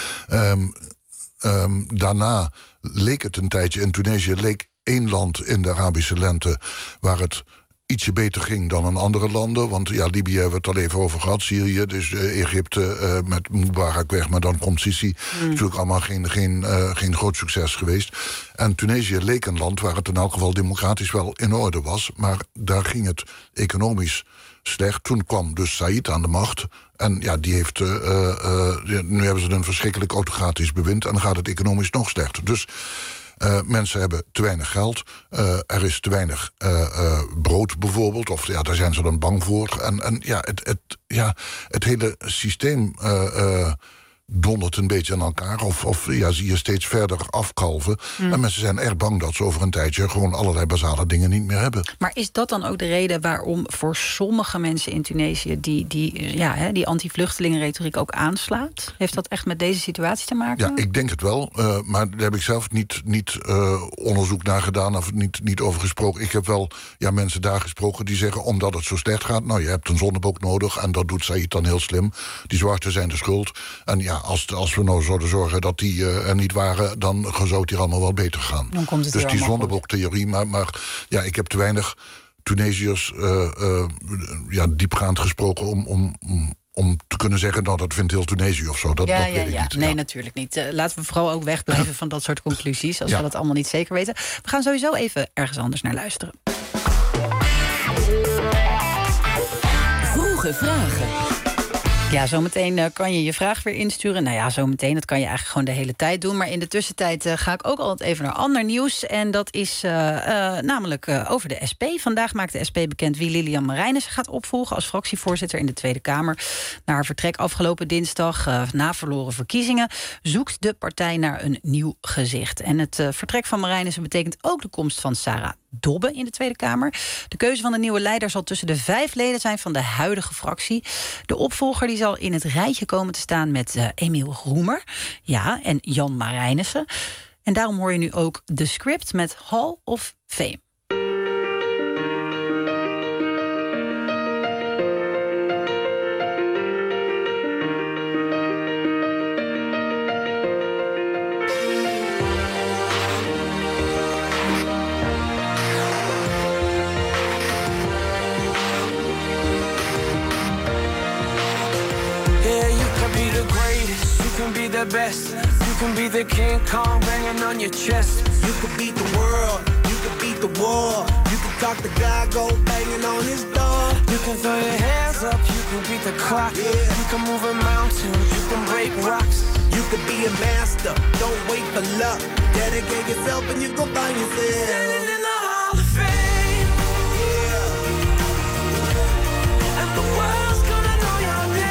Daarna leek het een tijdje in Tunesië, leek één land in de Arabische lente waar het ietsje beter ging dan in andere landen. Want ja, Libië hebben we het al even over gehad, Syrië, dus Egypte met Mubarak weg, maar dan komt Sisi. Natuurlijk allemaal geen groot succes geweest. En Tunesië leek een land waar het in elk geval democratisch wel in orde was, maar daar ging het economisch slecht. Toen kwam dus Said aan de macht. En ja, die heeft nu hebben ze een verschrikkelijk autocratisch bewind en dan gaat het economisch nog slechter. Dus mensen hebben te weinig geld. Er is te weinig brood bijvoorbeeld. Of ja, daar zijn ze dan bang voor. En het hele systeem dondert een beetje aan elkaar. Of zie je steeds verder afkalven. En mensen zijn erg bang dat ze over een tijdje gewoon allerlei basale dingen niet meer hebben. Maar is dat dan ook de reden waarom voor sommige mensen in Tunesië die anti-vluchtelingenretoriek ook aanslaat? Heeft dat echt met deze situatie te maken? Ja, ik denk het wel. Maar daar heb ik zelf niet onderzoek naar gedaan of niet over gesproken. Ik heb wel mensen daar gesproken die zeggen, omdat het zo slecht gaat, nou, je hebt een zondebok nodig en dat doet Said dan heel slim. Die zwarten zijn de schuld. En ja, als we nou zouden zorgen dat die er niet waren, dan zou het hier allemaal wel beter gaan. Dan komt het dus die zondeboktheorie, maar ik heb te weinig Tunesiërs diepgaand gesproken om te kunnen zeggen, nou, dat vindt heel Tunesië of zo. Dat weet ik niet. Nee, natuurlijk niet. Laten we vooral ook wegblijven van dat soort conclusies, als we dat allemaal niet zeker weten. We gaan sowieso even ergens anders naar luisteren. Vroege vragen. Ja, zometeen kan je je vraag weer insturen. Nou ja, zometeen, dat kan je eigenlijk gewoon de hele tijd doen. Maar in de tussentijd ga ik ook altijd even naar ander nieuws. En dat is namelijk over de SP. Vandaag maakt de SP bekend wie Lilian Marijnissen gaat opvolgen als fractievoorzitter in de Tweede Kamer. Na haar vertrek afgelopen dinsdag, na verloren verkiezingen, zoekt de partij naar een nieuw gezicht. En het vertrek van Marijnissen betekent ook de komst van Sarah Dobbe in de Tweede Kamer. De keuze van de nieuwe leider zal tussen de 5 leden zijn van de huidige fractie. De opvolger die zal in het rijtje komen te staan met Emiel Roemer en Jan Marijnissen. En daarom hoor je nu ook The Script met Hall of Fame. The best. You can be the King Kong banging on your chest. You could beat the world, you could beat the war. You can talk to God, go banging on his door. You can throw your hands up, you can beat the clock. You can move a mountain, you can break rocks. You could be a master, don't wait for luck. Dedicate yourself and you go find yourself. Standing in the Hall of Fame. Yeah. And the world's gonna know your name.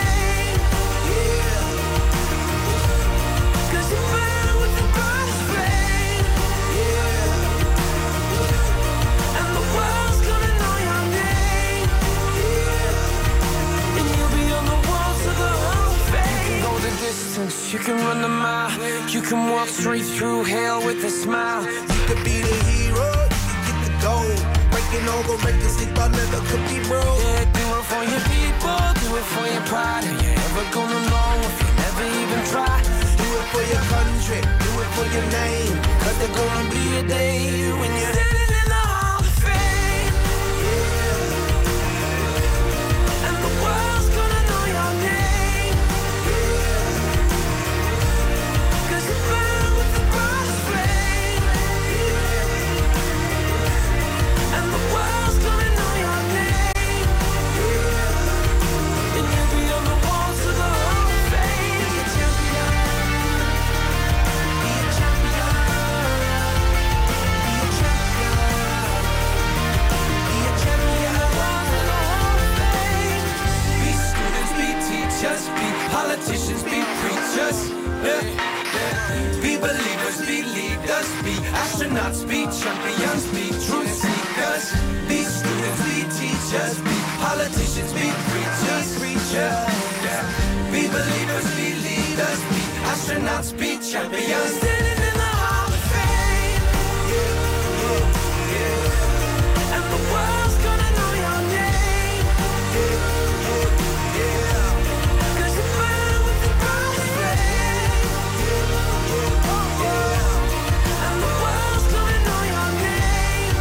You can run the mile, you can walk straight through hell with a smile. You could be the hero, you can get the gold. Breaking over records they thought never could be broke. Yeah, do it for your people, do it for your pride. Are you ever gonna know if you never even try? Do it for your country, do it for your name. Cause there's gonna be a day when you're standing in the Hall of Fame. Yeah. And the world's gonna know your name. be astronauts, be champions, be truth seekers, be students, be teachers, be politicians, be preachers, yeah. Be believers, be leaders, be astronauts, be champions, standing in the Hall of Fame, yeah. And the world's gonna know your name, yeah. Cause you burn with the brightest flame, yeah. And the world's gonna know your name,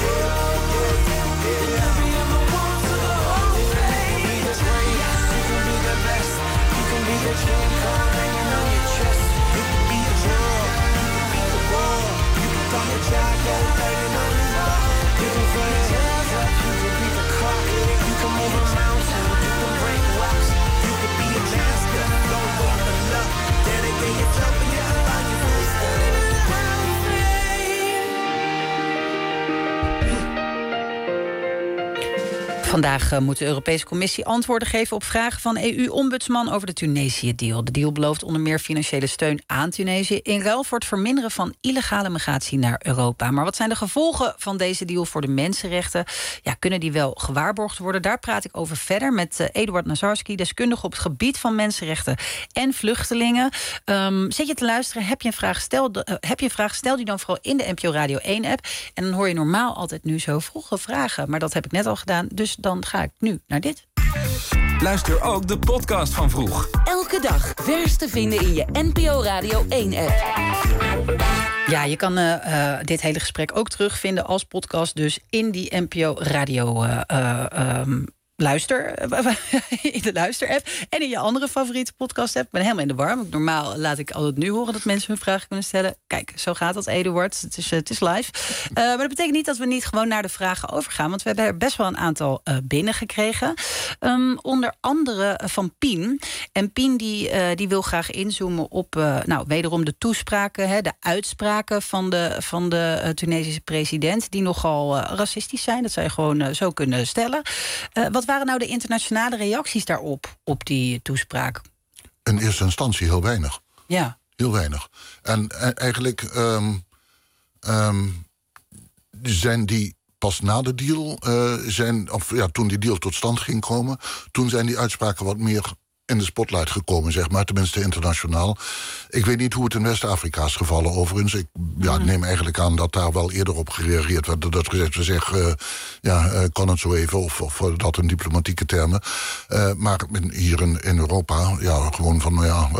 yeah. Every other one's to the Hall of Fame. You can be the greatest, you can be the best, you can be the dream car hanging on your chest. You can be a hero, you can beat the world, you can throw your jacket hanging on your wall. You can throw your hands up, you can beat the clock, you can move a mountain, you can break rocks, you can be a master, don't wait for luck, dedicate yourself and you can find your way standing in the Hall of Fame. Vandaag moet de Europese Commissie antwoorden geven op vragen van EU-ombudsman over de Tunesië-deal. De deal belooft onder meer financiële steun aan Tunesië in ruil voor het verminderen van illegale migratie naar Europa. Maar wat zijn de gevolgen van deze deal voor de mensenrechten? Ja, kunnen die wel gewaarborgd worden? Daar praat ik over verder met Eduard Nazarski, deskundige op het gebied van mensenrechten en vluchtelingen. Zit je te luisteren? Heb je een vraag? Stel die dan vooral in de NPO Radio 1-app. En dan hoor je normaal altijd nu zo vroege vragen. Maar dat heb ik net al gedaan, dus dan ga ik nu naar dit. Luister ook de podcast van Vroeg. Elke dag vers te vinden in je NPO Radio 1-app. Ja, je kan dit hele gesprek ook terugvinden als podcast, dus in die NPO Radio in de luister-app en in je andere favoriete podcast-app. Ik ben helemaal in de war. Normaal laat ik altijd nu horen dat mensen hun vragen kunnen stellen. Kijk, zo gaat dat, Eduard. Het is live. Maar dat betekent niet dat we niet gewoon naar de vragen overgaan, want we hebben er best wel een aantal binnengekregen. Onder andere van Pien. En Pien die wil graag inzoomen op wederom de toespraken, de uitspraken van de Tunesische president, die nogal racistisch zijn. Dat zou je gewoon zo kunnen stellen. Wat waren nou de internationale reacties daarop, op die toespraak? In eerste instantie heel weinig. Ja. Heel weinig. En eigenlijk zijn die pas na de deal, toen die deal tot stand ging komen, toen zijn die uitspraken wat meer in de spotlight gekomen, zeg maar, tenminste internationaal. Ik weet niet hoe het in West-Afrika is gevallen, overigens. Ik neem eigenlijk aan dat daar wel eerder op gereageerd werd. Dat gezegd, we zeggen, kan het zo even, of dat in diplomatieke termen. Maar hier in Europa, gewoon van,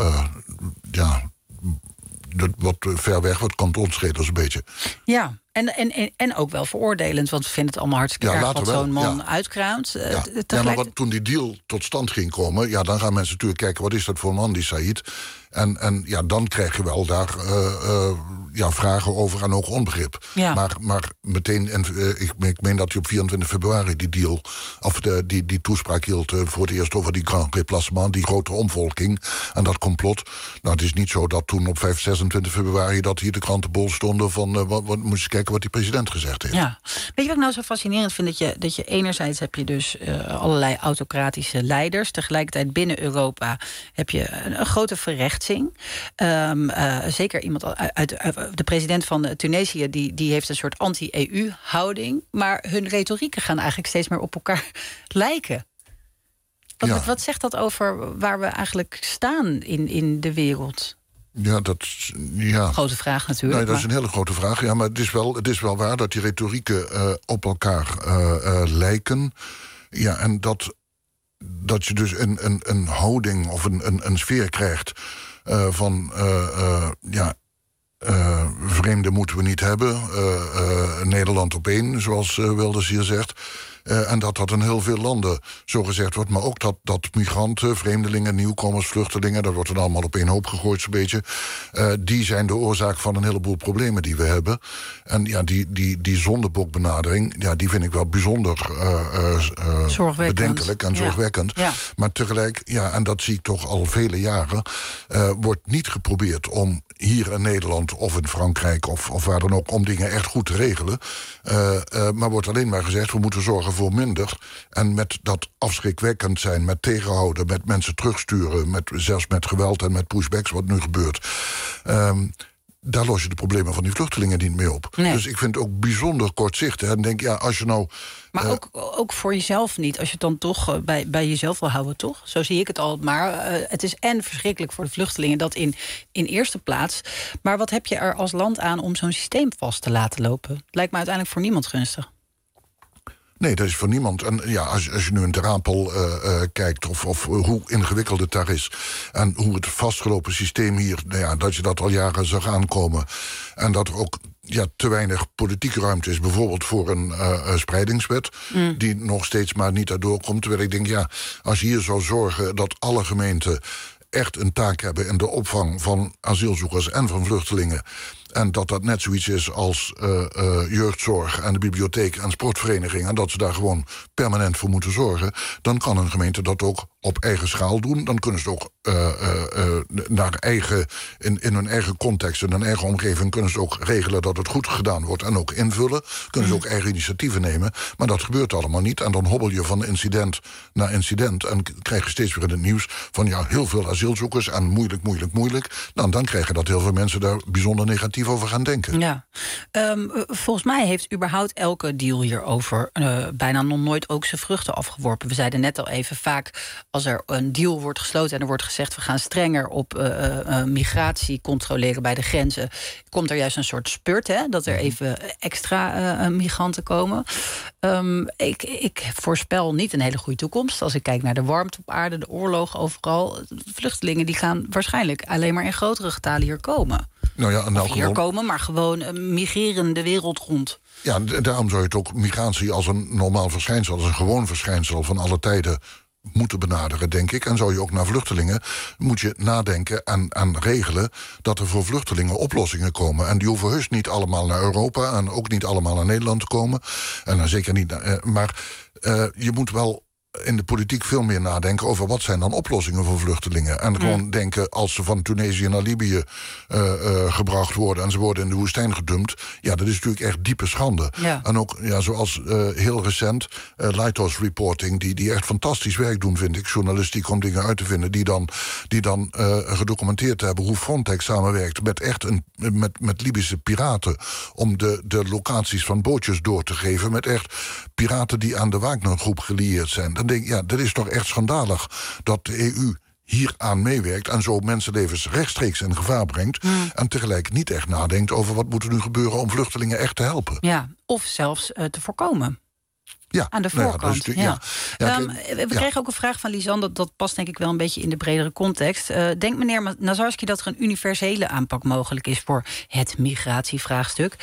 wat ver weg, wat kantonscheters een beetje. Ja. En ook wel veroordelend, want we vinden het allemaal hartstikke erg wat zo'n man uitkraamt. Maar toen die deal tot stand ging komen, dan gaan mensen natuurlijk kijken, wat is dat voor een man, die Said? En dan krijg je wel daar vragen over en ook onbegrip. Ja. Maar meteen, ik meen dat hij op 24 februari die deal, of die toespraak hield voor het eerst over die grand replacement, die grote omvolking en dat complot. Nou, het is niet zo dat toen op 26 februari dat hier de kranten bol stonden van wat moest je kijken wat die president gezegd heeft. Ja. Weet je wat ik nou zo fascinerend vind? Dat je enerzijds heb je dus allerlei autocratische leiders. Tegelijkertijd binnen Europa heb je een grote verrechtsing. Zeker iemand uit de president van Tunesië, die heeft een soort anti-EU-houding. Maar hun retorieken gaan eigenlijk steeds meer op elkaar lijken. Wat zegt dat over waar we eigenlijk staan in de wereld? Grote vraag natuurlijk. Nee, dat is een hele grote vraag. Ja, maar het is wel waar dat die retorieken op elkaar lijken. Ja, en dat je dus een houding of een sfeer krijgt van vreemde moeten we niet hebben. Nederland op één, zoals Wilders hier zegt. En dat in heel veel landen zo gezegd wordt. Maar ook dat migranten, vreemdelingen, nieuwkomers, vluchtelingen, dat wordt dan allemaal op één hoop gegooid zo'n beetje. Die zijn de oorzaak van een heleboel problemen die we hebben. En die zondebokbenadering, die vind ik wel bijzonder bedenkelijk en zorgwekkend. Ja. Maar tegelijk, en dat zie ik toch al vele jaren, wordt niet geprobeerd om hier in Nederland of in Frankrijk of waar dan ook om dingen echt goed te regelen. Maar wordt alleen maar gezegd, we moeten zorgen voor minder. En met dat afschrikwekkend zijn, met tegenhouden, met mensen terugsturen, zelfs met geweld en met pushbacks, wat nu gebeurt. daar los je de problemen van die vluchtelingen niet mee op. Nee. Dus ik vind het ook bijzonder kortzichtig. En denk, als je nou... Maar ook voor jezelf niet. Als je het dan toch bij jezelf wil houden, toch? Zo zie ik het al. Maar het is verschrikkelijk voor de vluchtelingen, dat in eerste plaats. Maar wat heb je er als land aan om zo'n systeem vast te laten lopen? Lijkt me uiteindelijk voor niemand gunstig. Nee, dat is voor niemand. En als je nu in Ter Apel kijkt, of hoe ingewikkeld het daar is, en hoe het vastgelopen systeem hier, dat je dat al jaren zag aankomen. En dat er ook te weinig politieke ruimte is, bijvoorbeeld voor een spreidingswet, die nog steeds maar niet daardoor komt. Terwijl ik denk, als je hier zou zorgen dat alle gemeenten echt een taak hebben in de opvang van asielzoekers en van vluchtelingen, en dat net zoiets is als jeugdzorg en de bibliotheek en sportverenigingen, en dat ze daar gewoon permanent voor moeten zorgen, dan kan een gemeente dat ook op eigen schaal doen. Dan kunnen ze het ook in hun eigen context, in hun eigen omgeving, kunnen ze ook regelen dat het goed gedaan wordt en ook invullen. Kunnen ze ook eigen initiatieven nemen. Maar dat gebeurt allemaal niet. En dan hobbel je van incident naar incident en krijg je steeds weer in het nieuws van heel veel asielzoekers en moeilijk. Nou, dan krijgen dat heel veel mensen daar bijzonder negatief over gaan denken. Ja. Volgens mij heeft überhaupt elke deal hierover bijna nog nooit ook zijn vruchten afgeworpen. We zeiden net al even, vaak als er een deal wordt gesloten en er wordt gezegd, we gaan strenger op migratie controleren bij de grenzen, komt er juist een soort spurt, hè, dat er even extra migranten komen. Ik voorspel niet een hele goede toekomst. Als ik kijk naar de warmte op aarde, de oorlog overal, vluchtelingen die gaan waarschijnlijk alleen maar in grotere getalen hier komen. Maar gewoon migreren de wereld rond. Ja, daarom zou je het ook migratie als een normaal verschijnsel, als een gewoon verschijnsel van alle tijden moeten benaderen, denk ik. En zou je ook naar vluchtelingen moet je nadenken en regelen dat er voor vluchtelingen oplossingen komen. En die hoeven heus niet allemaal naar Europa en ook niet allemaal naar Nederland te komen. En dan zeker niet. Maar je moet wel in de politiek veel meer nadenken over wat zijn dan oplossingen voor vluchtelingen. En gewoon denken, als ze van Tunesië naar Libië gebracht worden en ze worden in de woestijn gedumpt, dat is natuurlijk echt diepe schande. Ja. En ook, zoals heel recent, Lighthouse Reporting, die echt fantastisch werk doen, vind ik, journalistiek, om dingen uit te vinden, die dan gedocumenteerd hebben hoe Frontex samenwerkt met Libische piraten om de locaties van bootjes door te geven, met echt piraten die aan de Wagner-groep gelieerd zijn. Dan denk ik, dat is toch echt schandalig dat de EU hier aan meewerkt en zo mensenlevens rechtstreeks in gevaar brengt en tegelijk niet echt nadenkt over wat moet er nu gebeuren om vluchtelingen echt te helpen. Ja, of zelfs te voorkomen. Ja, aan de voorkant. We kregen ook een vraag van Lisanne, dat past denk ik wel een beetje in de bredere context. Denkt meneer Nazarski dat er een universele aanpak mogelijk is voor het migratievraagstuk?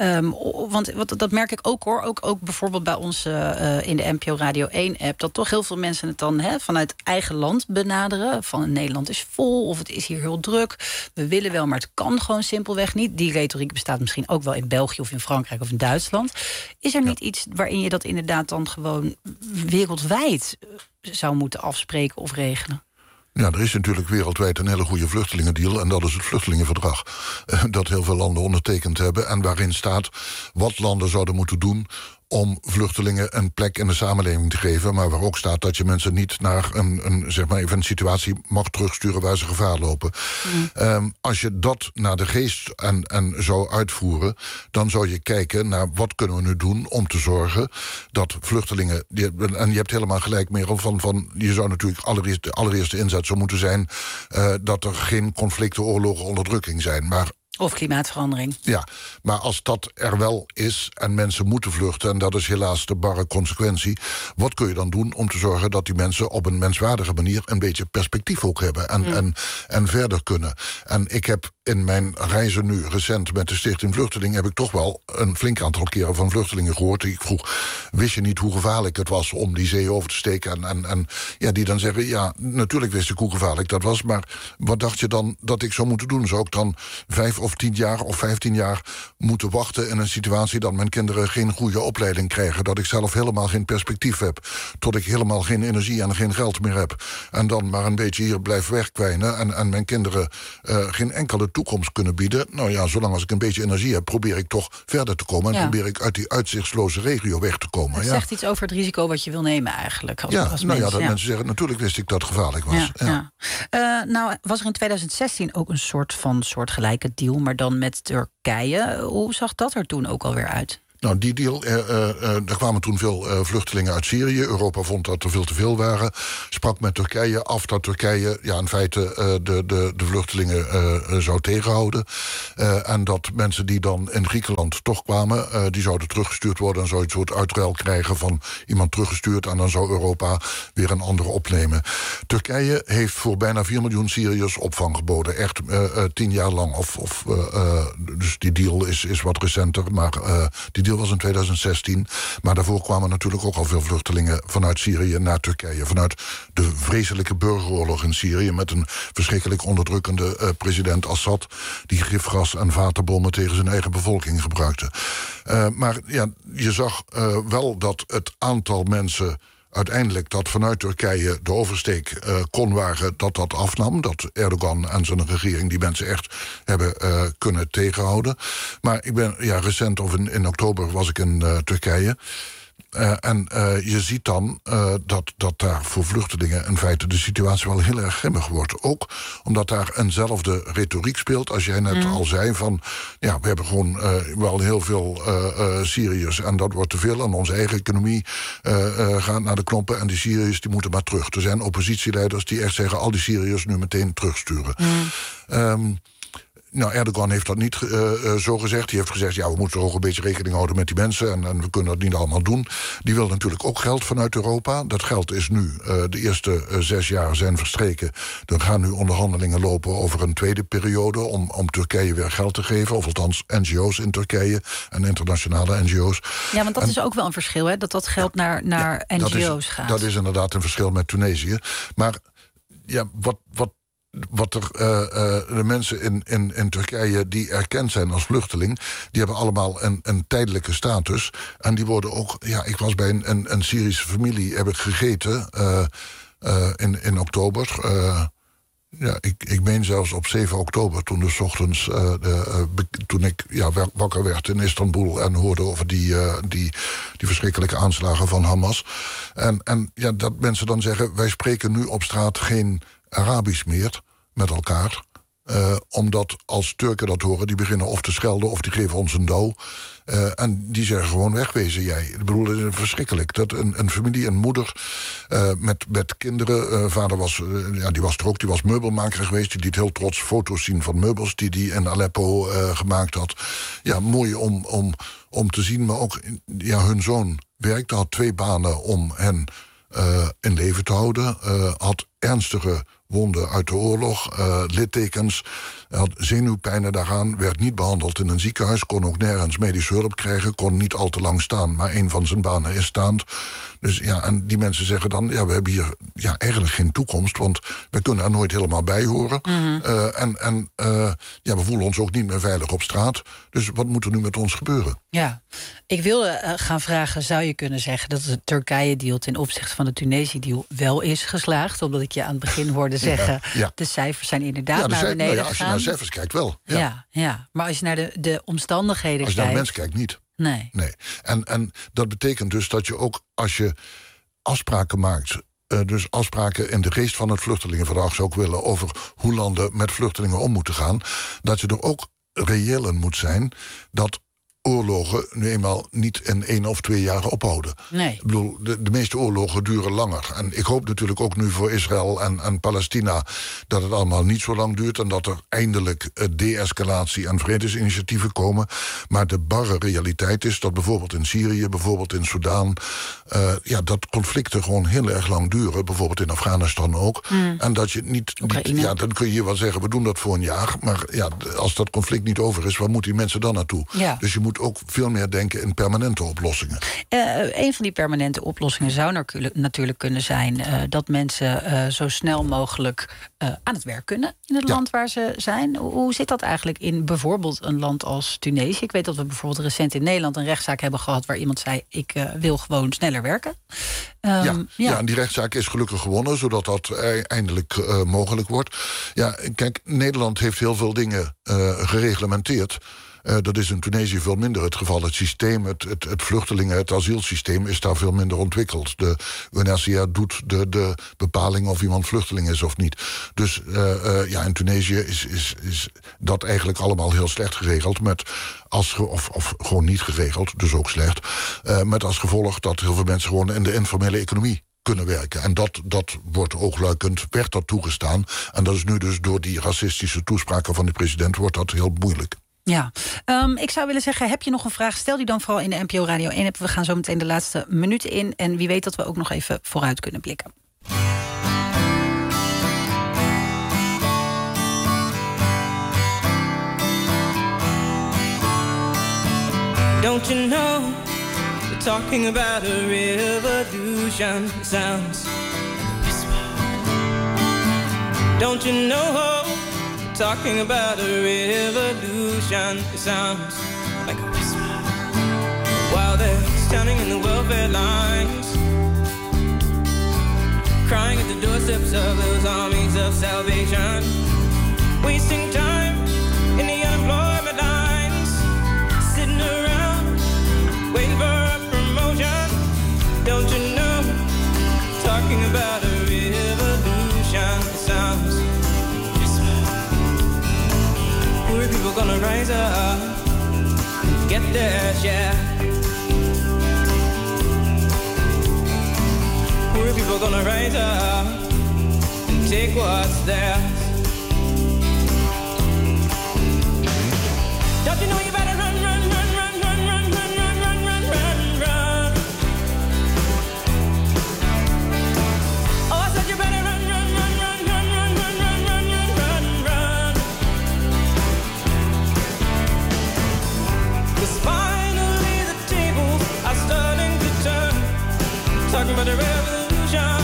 Want dat merk ik ook, hoor. Ook bijvoorbeeld bij ons in de NPO Radio 1-app, dat toch heel veel mensen het dan vanuit eigen land benaderen. Van Nederland is vol of het is hier heel druk. We willen wel, maar het kan gewoon simpelweg niet. Die retoriek bestaat misschien ook wel in België of in Frankrijk of in Duitsland. Is er niet iets waarin je dat inderdaad dan gewoon wereldwijd zou moeten afspreken of regelen? Ja, er is natuurlijk wereldwijd een hele goede vluchtelingendeal, en dat is het vluchtelingenverdrag dat heel veel landen ondertekend hebben en waarin staat wat landen zouden moeten doen om vluchtelingen een plek in de samenleving te geven, maar waar ook staat dat je mensen niet naar een situatie mag terugsturen waar ze gevaar lopen. Als je dat naar de geest en zou uitvoeren, dan zou je kijken naar wat kunnen we nu doen om te zorgen dat vluchtelingen, en je hebt helemaal gelijk, Merel, van je zou natuurlijk de allereerste inzet zou moeten zijn dat er geen conflicten, oorlogen, onderdrukking zijn. Maar of klimaatverandering. Ja, maar als dat er wel is en mensen moeten vluchten, en dat is helaas de barre consequentie, wat kun je dan doen om te zorgen dat die mensen op een menswaardige manier een beetje perspectief ook hebben en verder kunnen? En ik heb in mijn reizen nu recent met de Stichting Vluchteling heb ik toch wel een flink aantal keren van vluchtelingen gehoord. Ik vroeg, wist je niet hoe gevaarlijk het was om die zee over te steken? En die dan zeggen, ja, natuurlijk wist ik hoe gevaarlijk dat was, maar wat dacht je dan dat ik zou moeten doen? Zou ik dan 5 of 10 jaar of 15 jaar moeten wachten in een situatie dat mijn kinderen geen goede opleiding krijgen, dat ik zelf helemaal geen perspectief heb, tot ik helemaal geen energie en geen geld meer heb, en dan maar een beetje hier blijf wegkwijnen en mijn kinderen geen enkele toekomst kunnen bieden? Nou ja, zolang als ik een beetje energie heb, probeer ik toch verder te komen en probeer ik uit die uitzichtsloze regio weg te komen. Het zegt iets over het risico wat je wil nemen eigenlijk. Als mensen zeggen, natuurlijk wist ik dat het gevaarlijk was. Nou, was er in 2016 ook een soortgelijke deal deal, maar dan met Turkije. Hoe zag dat er toen ook alweer uit? Nou, die deal, er kwamen toen veel vluchtelingen uit Syrië. Europa vond dat er veel te veel waren. Sprak met Turkije af dat Turkije in feite de vluchtelingen zou tegenhouden. En dat mensen die dan in Griekenland toch kwamen, die zouden teruggestuurd worden en zou een soort uitruil krijgen van iemand teruggestuurd en dan zou Europa weer een andere opnemen. Turkije heeft voor bijna 4 miljoen Syriërs opvang geboden. Echt 10 jaar lang. Dus die deal is wat recenter, maar die deal was in 2016. Maar daarvoor kwamen natuurlijk ook al veel vluchtelingen vanuit Syrië naar Turkije. Vanuit de vreselijke burgeroorlog in Syrië met een verschrikkelijk onderdrukkende president Assad die gifgas en waterbommen tegen zijn eigen bevolking gebruikte. Maar ja, je zag wel dat het aantal mensen uiteindelijk dat vanuit Turkije de oversteek kon wagen, dat afnam. Dat Erdogan en zijn regering die mensen echt hebben kunnen tegenhouden. Maar ik ben recent, of in oktober was ik in Turkije. En je ziet dan dat daar voor vluchtelingen in feite de situatie wel heel erg grimmig wordt. Ook omdat daar eenzelfde retoriek speelt. Als jij net al zei van, we hebben gewoon wel heel veel Syriërs en dat wordt te veel. En onze eigen economie gaat naar de knoppen en die Syriërs die moeten maar terug. Er zijn oppositieleiders die echt zeggen, al die Syriërs nu meteen terugsturen. Nou, Erdogan heeft dat niet zo gezegd. Die heeft gezegd, we moeten er ook een beetje rekening houden met die mensen en we kunnen dat niet allemaal doen. Die wil natuurlijk ook geld vanuit Europa. Dat geld is nu, de eerste 6 jaar zijn verstreken. Er gaan nu onderhandelingen lopen over een tweede periode om Turkije weer geld te geven. Of althans NGO's in Turkije en internationale NGO's. Ja, want dat is ook wel een verschil, hè? Dat geld naar NGO's gaat. Dat is inderdaad een verschil met Tunesië. Maar wat de mensen in Turkije die erkend zijn als vluchteling, die hebben allemaal een tijdelijke status. En die worden ook, ik was bij een Syrische familie, heb ik gegeten in oktober. Ik meen zelfs op 7 oktober, toen dus 's ochtends, toen ik wakker werd in Istanbul en hoorde over die verschrikkelijke aanslagen van Hamas. En dat mensen dan zeggen, wij spreken nu op straat geen Arabisch meer met elkaar. Omdat als Turken dat horen, die beginnen of te schelden of die geven ons een douw. En die zeggen gewoon wegwezen jij. Ik bedoel, het is verschrikkelijk. Dat een familie, een moeder met kinderen. Vader was, die was er ook, die was meubelmaker geweest. Die liet heel trots foto's zien van meubels die hij in Aleppo gemaakt had. Ja, mooi om te zien. Maar ook hun zoon werkte, had 2 banen om hen in leven te houden. Had ernstige wonden uit de oorlog, littekens, had zenuwpijnen daaraan, werd niet behandeld in een ziekenhuis, kon ook nergens medische hulp krijgen, kon niet al te lang staan, maar een van zijn banen is staand. Dus en die mensen zeggen dan, we hebben hier eigenlijk geen toekomst, want we kunnen er nooit helemaal bij horen. We voelen ons ook niet meer veilig op straat. Dus wat moet er nu met ons gebeuren? Ja, ik wilde gaan vragen, zou je kunnen zeggen dat de Turkije-deal ten opzichte van de Tunesië-deal wel is geslaagd? Omdat ik je aan het begin hoorde zeggen, de cijfers zijn inderdaad naar beneden gegaan. Als je naar de cijfers kijkt wel. Ja. Maar als je naar de omstandigheden kijkt... Als je naar de mensen kijkt, niet. Nee. En dat betekent dus dat je ook, als je afspraken maakt, dus afspraken in de geest van het vluchtelingenverdrag zou ik willen over hoe landen met vluchtelingen om moeten gaan, dat je er ook reëel in moet zijn dat oorlogen nu eenmaal niet in 1 of 2 jaar ophouden. Nee. Ik bedoel, de meeste oorlogen duren langer. En ik hoop natuurlijk ook nu voor Israël en Palestina dat het allemaal niet zo lang duurt en dat er eindelijk de-escalatie en vredesinitiatieven komen. Maar de barre realiteit is dat bijvoorbeeld in Syrië, bijvoorbeeld in Soedan, dat conflicten gewoon heel erg lang duren. Bijvoorbeeld in Afghanistan ook. En dat je niet dan kun je hier wel zeggen, we doen dat voor een jaar. Maar als dat conflict niet over is, waar moeten die mensen dan naartoe? Ja. Dus je moet ook veel meer denken in permanente oplossingen. Een van die permanente oplossingen zou natuurlijk kunnen zijn dat mensen zo snel mogelijk aan het werk kunnen in het land waar ze zijn. Hoe zit dat eigenlijk in bijvoorbeeld een land als Tunesië? Ik weet dat we bijvoorbeeld recent in Nederland een rechtszaak hebben gehad waar iemand zei, ik wil gewoon sneller werken. En die rechtszaak is gelukkig gewonnen, zodat dat eindelijk mogelijk wordt. Ja, kijk, Nederland heeft heel veel dingen gereglementeerd. Dat is in Tunesië veel minder het geval. Het systeem, het vluchtelingen, het asielsysteem is daar veel minder ontwikkeld. De UNHCR doet de bepaling of iemand vluchteling is of niet. Dus in Tunesië is dat eigenlijk allemaal heel slecht geregeld. Of gewoon niet geregeld, dus ook slecht. Met als gevolg dat heel veel mensen gewoon in de informele economie kunnen werken. En dat wordt oogluikend, werd dat toegestaan. En dat is nu dus door die racistische toespraken van de president wordt dat heel moeilijk. Ja, ik zou willen zeggen, heb je nog een vraag? Stel die dan vooral in de NPO Radio 1. We gaan zo meteen de laatste minuten in. En wie weet dat we ook nog even vooruit kunnen blikken. Don't you know, we're talking about a revolution. It sounds like a whisper. Don't you know, we're talking about a revolution. It sounds like a whisper. While they're standing in the welfare lines, crying at the doorsteps of those armies of salvation, wasting time in the unemployment lines, sitting around waiting for a promotion. Don't you know, talking about a revolution. It sounds whisper. Poor people gonna rise up, get their share. Poor people gonna rise up and take what's theirs. Don't you know you better run, run, run, run, run, run, run, run, run, run, run, run. Oh, I said you better run, run, run, run, run, run, run, run, run, run, run, run. 'Cause finally the tables are starting to turn. Talking about the revolution.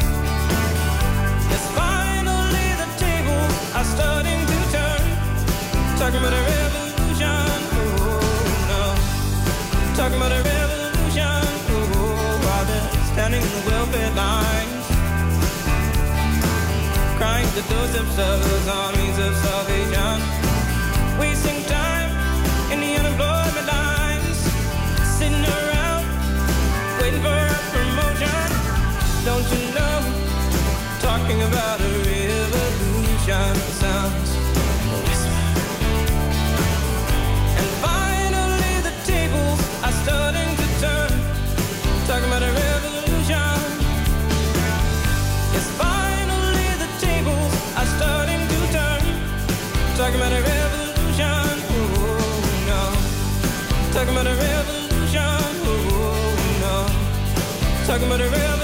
Yes, finally the tables are starting to turn. Talking about a revolution. Oh no. Talking about a revolution. Oh, while they're standing in the welfare lines, crying at the doorsteps of those armies of salvation, wasting time in the unemployment lines, sitting around waiting for a promotion. Don't you know, talking about a revolution sounds like a whisper. And finally the tables are starting to turn. Talking about a revolution. Yes, finally the tables are starting to turn. Talking about a revolution. Oh no. Talking about a revolution. Oh no. Talking about a revolution.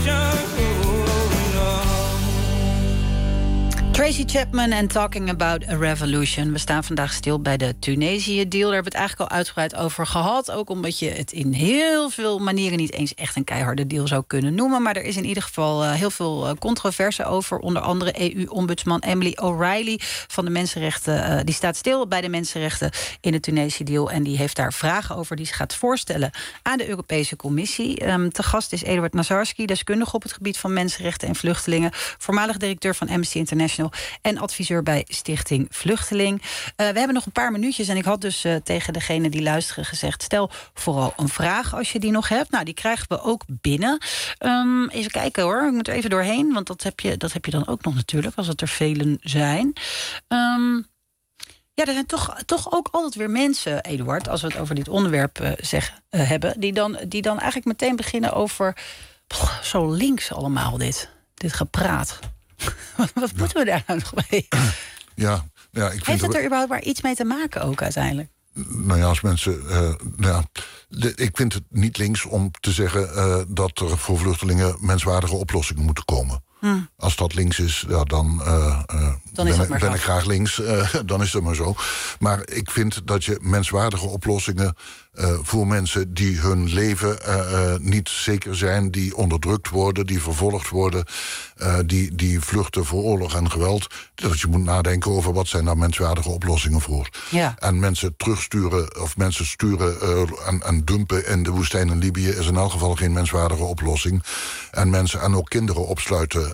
Tracy Chapman en Talking About a Revolution. We staan vandaag stil bij de Tunesië-deal. Daar hebben we het eigenlijk al uitgebreid over gehad. Ook omdat je het in heel veel manieren niet eens echt een keiharde deal zou kunnen noemen. Maar er is in ieder geval heel veel controverse over. Onder andere EU-ombudsman Emily O'Reilly van de mensenrechten. Die staat stil bij de mensenrechten in de Tunesië-deal. En die heeft daar vragen over die ze gaat voorstellen aan de Europese Commissie. Te gast is Eduard Nazarski, deskundige op het gebied van mensenrechten en vluchtelingen. Voormalig directeur van Amnesty International en adviseur bij Stichting Vluchteling. We hebben nog een paar minuutjes en ik had dus tegen degene die luisteren gezegd, stel vooral een vraag als je die nog hebt. Nou, die krijgen we ook binnen. Even kijken hoor, ik moet er even doorheen, want dat heb je dan ook nog natuurlijk, als het er velen zijn. Ja, er zijn toch ook altijd weer mensen, Eduard, als we het over dit onderwerp hebben, die dan eigenlijk meteen beginnen over zo links allemaal dit gepraat. Wat moeten we daar nou nog mee? Ja, ik vind heeft het er überhaupt maar iets mee te maken ook uiteindelijk? Nou ja, als mensen... ik vind het niet links om te zeggen dat er voor vluchtelingen menswaardige oplossingen moeten komen. Als dat links is, ja, dan ben ik graag links. Dan is het maar zo. Maar ik vind dat je menswaardige oplossingen voor mensen die hun leven niet zeker zijn, die onderdrukt worden, die vervolgd worden, die vluchten voor oorlog en geweld, dat je moet nadenken over wat zijn daar menswaardige oplossingen voor. Ja. En mensen terugsturen of mensen sturen en dumpen in de woestijn in Libië is in elk geval geen menswaardige oplossing. En mensen en ook kinderen opsluiten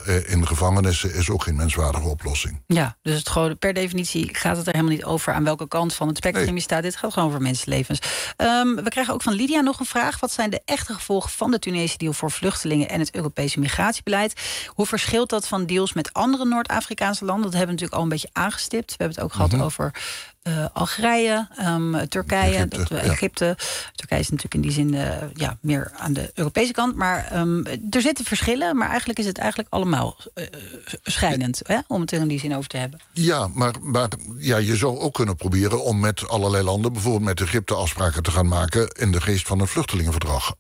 in gevangenissen is ook geen menswaardige oplossing. Ja, dus het gewoon, per definitie gaat het er helemaal niet over aan welke kant van het spectrum je staat. Dit gaat gewoon over mensenlevens. We krijgen ook van Lydia nog een vraag. Wat zijn de echte gevolgen van de Tunesië-deal voor vluchtelingen en het Europese migratiebeleid? Hoe verschilt dat van deals met andere Noord-Afrikaanse landen? Dat hebben we natuurlijk al een beetje aangestipt. We hebben het ook gehad over Algerije, Turkije, Egypte. Turkije is natuurlijk in die zin meer aan de Europese kant. Maar er zitten verschillen, maar eigenlijk is het allemaal schijnend, om het er in die zin over te hebben. Ja, maar je zou ook kunnen proberen om met allerlei landen, bijvoorbeeld met Egypte, afspraken te gaan maken in de geest van een vluchtelingenverdrag.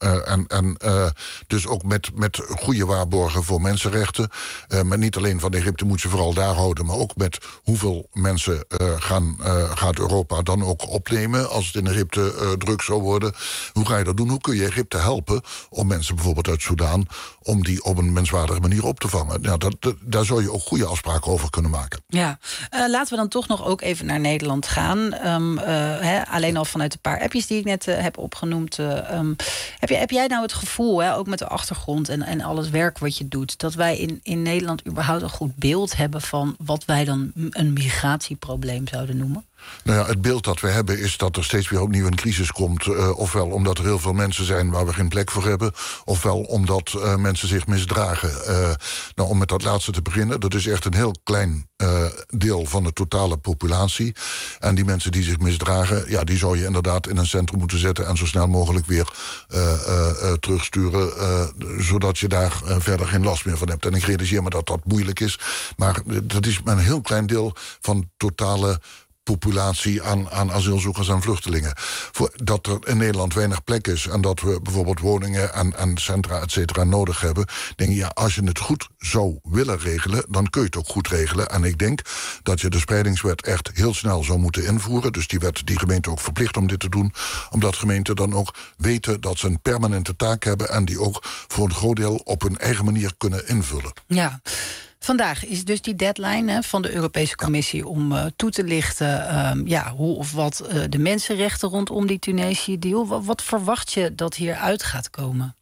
Dus ook met goede waarborgen voor mensenrechten. Maar niet alleen van Egypte moet je vooral daar houden, maar ook met hoeveel mensen gaat Europa dan ook opnemen als het in Egypte druk zou worden. Hoe ga je dat doen? Hoe kun je Egypte helpen om mensen bijvoorbeeld uit Soudaan, om die op een menswaardige manier op te vangen? Nou, daar zou je ook goede afspraken over kunnen maken. Ja, laten we dan toch nog ook even naar Nederland gaan. Alleen al vanuit een paar appjes die ik net heb opgenoemd. Heb jij nou het gevoel, ook met de achtergrond en al het werk wat je doet, dat wij in Nederland überhaupt een goed beeld hebben van wat wij dan een migratieprobleem zouden noemen? Nou ja, het beeld dat we hebben is dat er steeds weer opnieuw een crisis komt. Ofwel omdat er heel veel mensen zijn waar we geen plek voor hebben, ofwel omdat mensen zich misdragen. Om met dat laatste te beginnen, dat is echt een heel klein deel van de totale populatie. En die mensen die zich misdragen, die zou je inderdaad in een centrum moeten zetten en zo snel mogelijk weer terugsturen, zodat je daar verder geen last meer van hebt. En ik realiseer me dat dat moeilijk is, maar dat is maar een heel klein deel van de totale populatie aan asielzoekers en vluchtelingen. Dat er in Nederland weinig plek is en dat we bijvoorbeeld woningen en centra, et cetera, nodig hebben, denk je, als je het goed zou willen regelen, dan kun je het ook goed regelen. En ik denk dat je de spreidingswet echt heel snel zou moeten invoeren. Dus die wet die gemeente ook verplicht om dit te doen, omdat gemeenten dan ook weten dat ze een permanente taak hebben en die ook voor een groot deel op hun eigen manier kunnen invullen. Ja. Vandaag is dus die deadline van de Europese Commissie om toe te lichten hoe of wat de mensenrechten rondom die Tunesië-deal. Wat verwacht je dat hieruit gaat komen?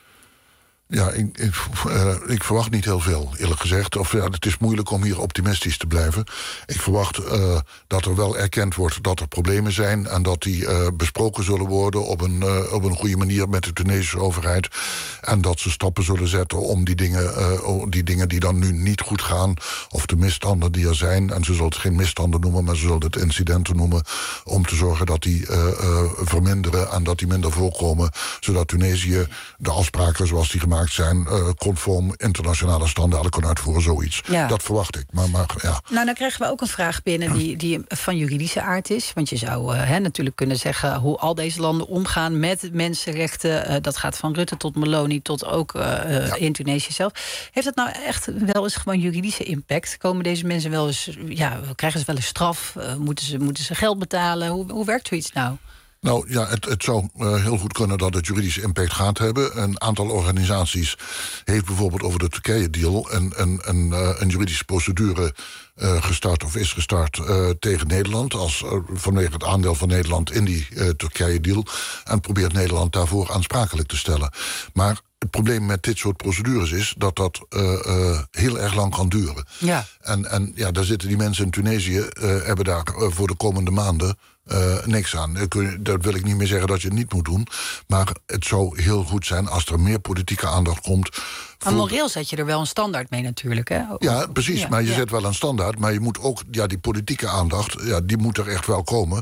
Ja, ik verwacht niet heel veel, eerlijk gezegd. Het is moeilijk om hier optimistisch te blijven. Ik verwacht dat er wel erkend wordt dat er problemen zijn en dat die besproken zullen worden op een goede manier met de Tunesische overheid. En dat ze stappen zullen zetten om die dingen die dan nu niet goed gaan, of de misstanden die er zijn, en ze zullen het geen misstanden noemen, maar ze zullen het incidenten noemen, om te zorgen dat die verminderen en dat die minder voorkomen, zodat Tunesië de afspraken zoals die gemaakt zijn, conform internationale standaarden kan uitvoeren, zoiets. Ja. Dat verwacht ik. Maar ja. Nou, dan krijgen we ook een vraag binnen die van juridische aard is. Want je zou natuurlijk kunnen zeggen hoe al deze landen omgaan met mensenrechten. Dat gaat van Rutte tot Meloni tot ook in Tunesië zelf. Heeft dat nou echt wel eens gewoon juridische impact? Komen deze mensen wel eens, krijgen ze wel eens straf? Moeten ze geld betalen? Hoe werkt zoiets nou? Nou ja, het zou heel goed kunnen dat het juridische impact gaat hebben. Een aantal organisaties heeft bijvoorbeeld over de Turkije-deal een juridische procedure gestart of is gestart tegen Nederland, vanwege het aandeel van Nederland in die Turkije-deal, en probeert Nederland daarvoor aansprakelijk te stellen. Maar het probleem met dit soort procedures is dat heel erg lang kan duren. Ja. En daar zitten die mensen in Tunesië, hebben daar voor de komende maanden niks aan. Dat wil ik niet meer zeggen dat je het niet moet doen, maar het zou heel goed zijn als er meer politieke aandacht komt. Maar moreel zet je er wel een standaard mee natuurlijk, hè? Ja, precies, maar je zet wel een standaard, maar je moet ook, die politieke aandacht, die moet er echt wel komen.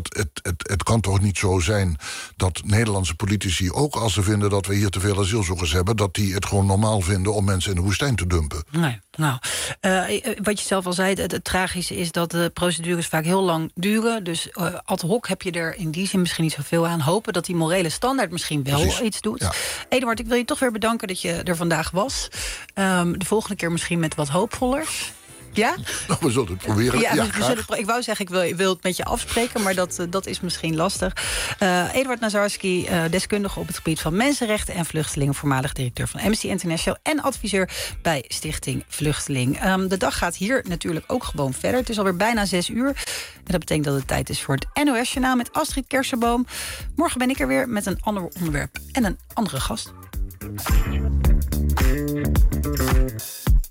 Het kan toch niet zo zijn dat Nederlandse politici, ook als ze vinden dat we hier te veel asielzoekers hebben, dat die het gewoon normaal vinden om mensen in de woestijn te dumpen. Nee. Nou, wat je zelf al zei, het tragische is dat de procedures vaak heel lang duren. Dus ad hoc heb je er in die zin misschien niet zoveel aan. Hopen dat die morele standaard misschien wel iets doet. Ja. Eduard, ik wil je toch weer bedanken dat je er vandaag was. De volgende keer misschien met wat hoopvoller. Ja? Nou, we zullen het proberen. Ik wou zeggen, ik wil het met je afspreken, maar dat is misschien lastig. Eduard Nazarski, deskundige op het gebied van mensenrechten en vluchtelingen, voormalig directeur van Amnesty International en adviseur bij Stichting Vluchteling. De dag gaat hier natuurlijk ook gewoon verder. Het is alweer bijna 6 uur. En dat betekent dat het tijd is voor het NOS-journaal met Astrid Kersenboom. Morgen ben ik er weer met een ander onderwerp en een andere gast.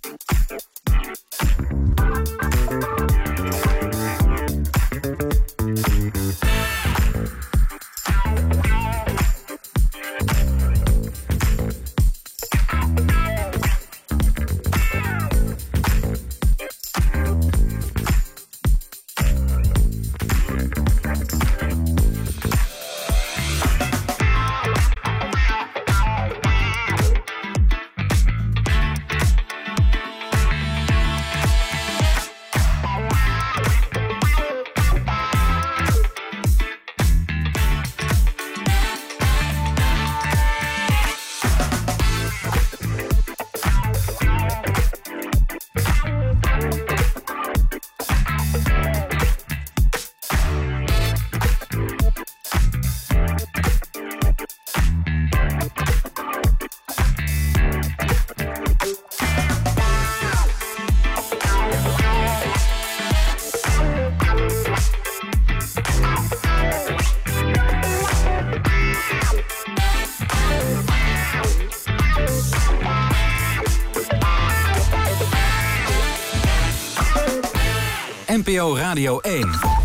NPO Radio 1.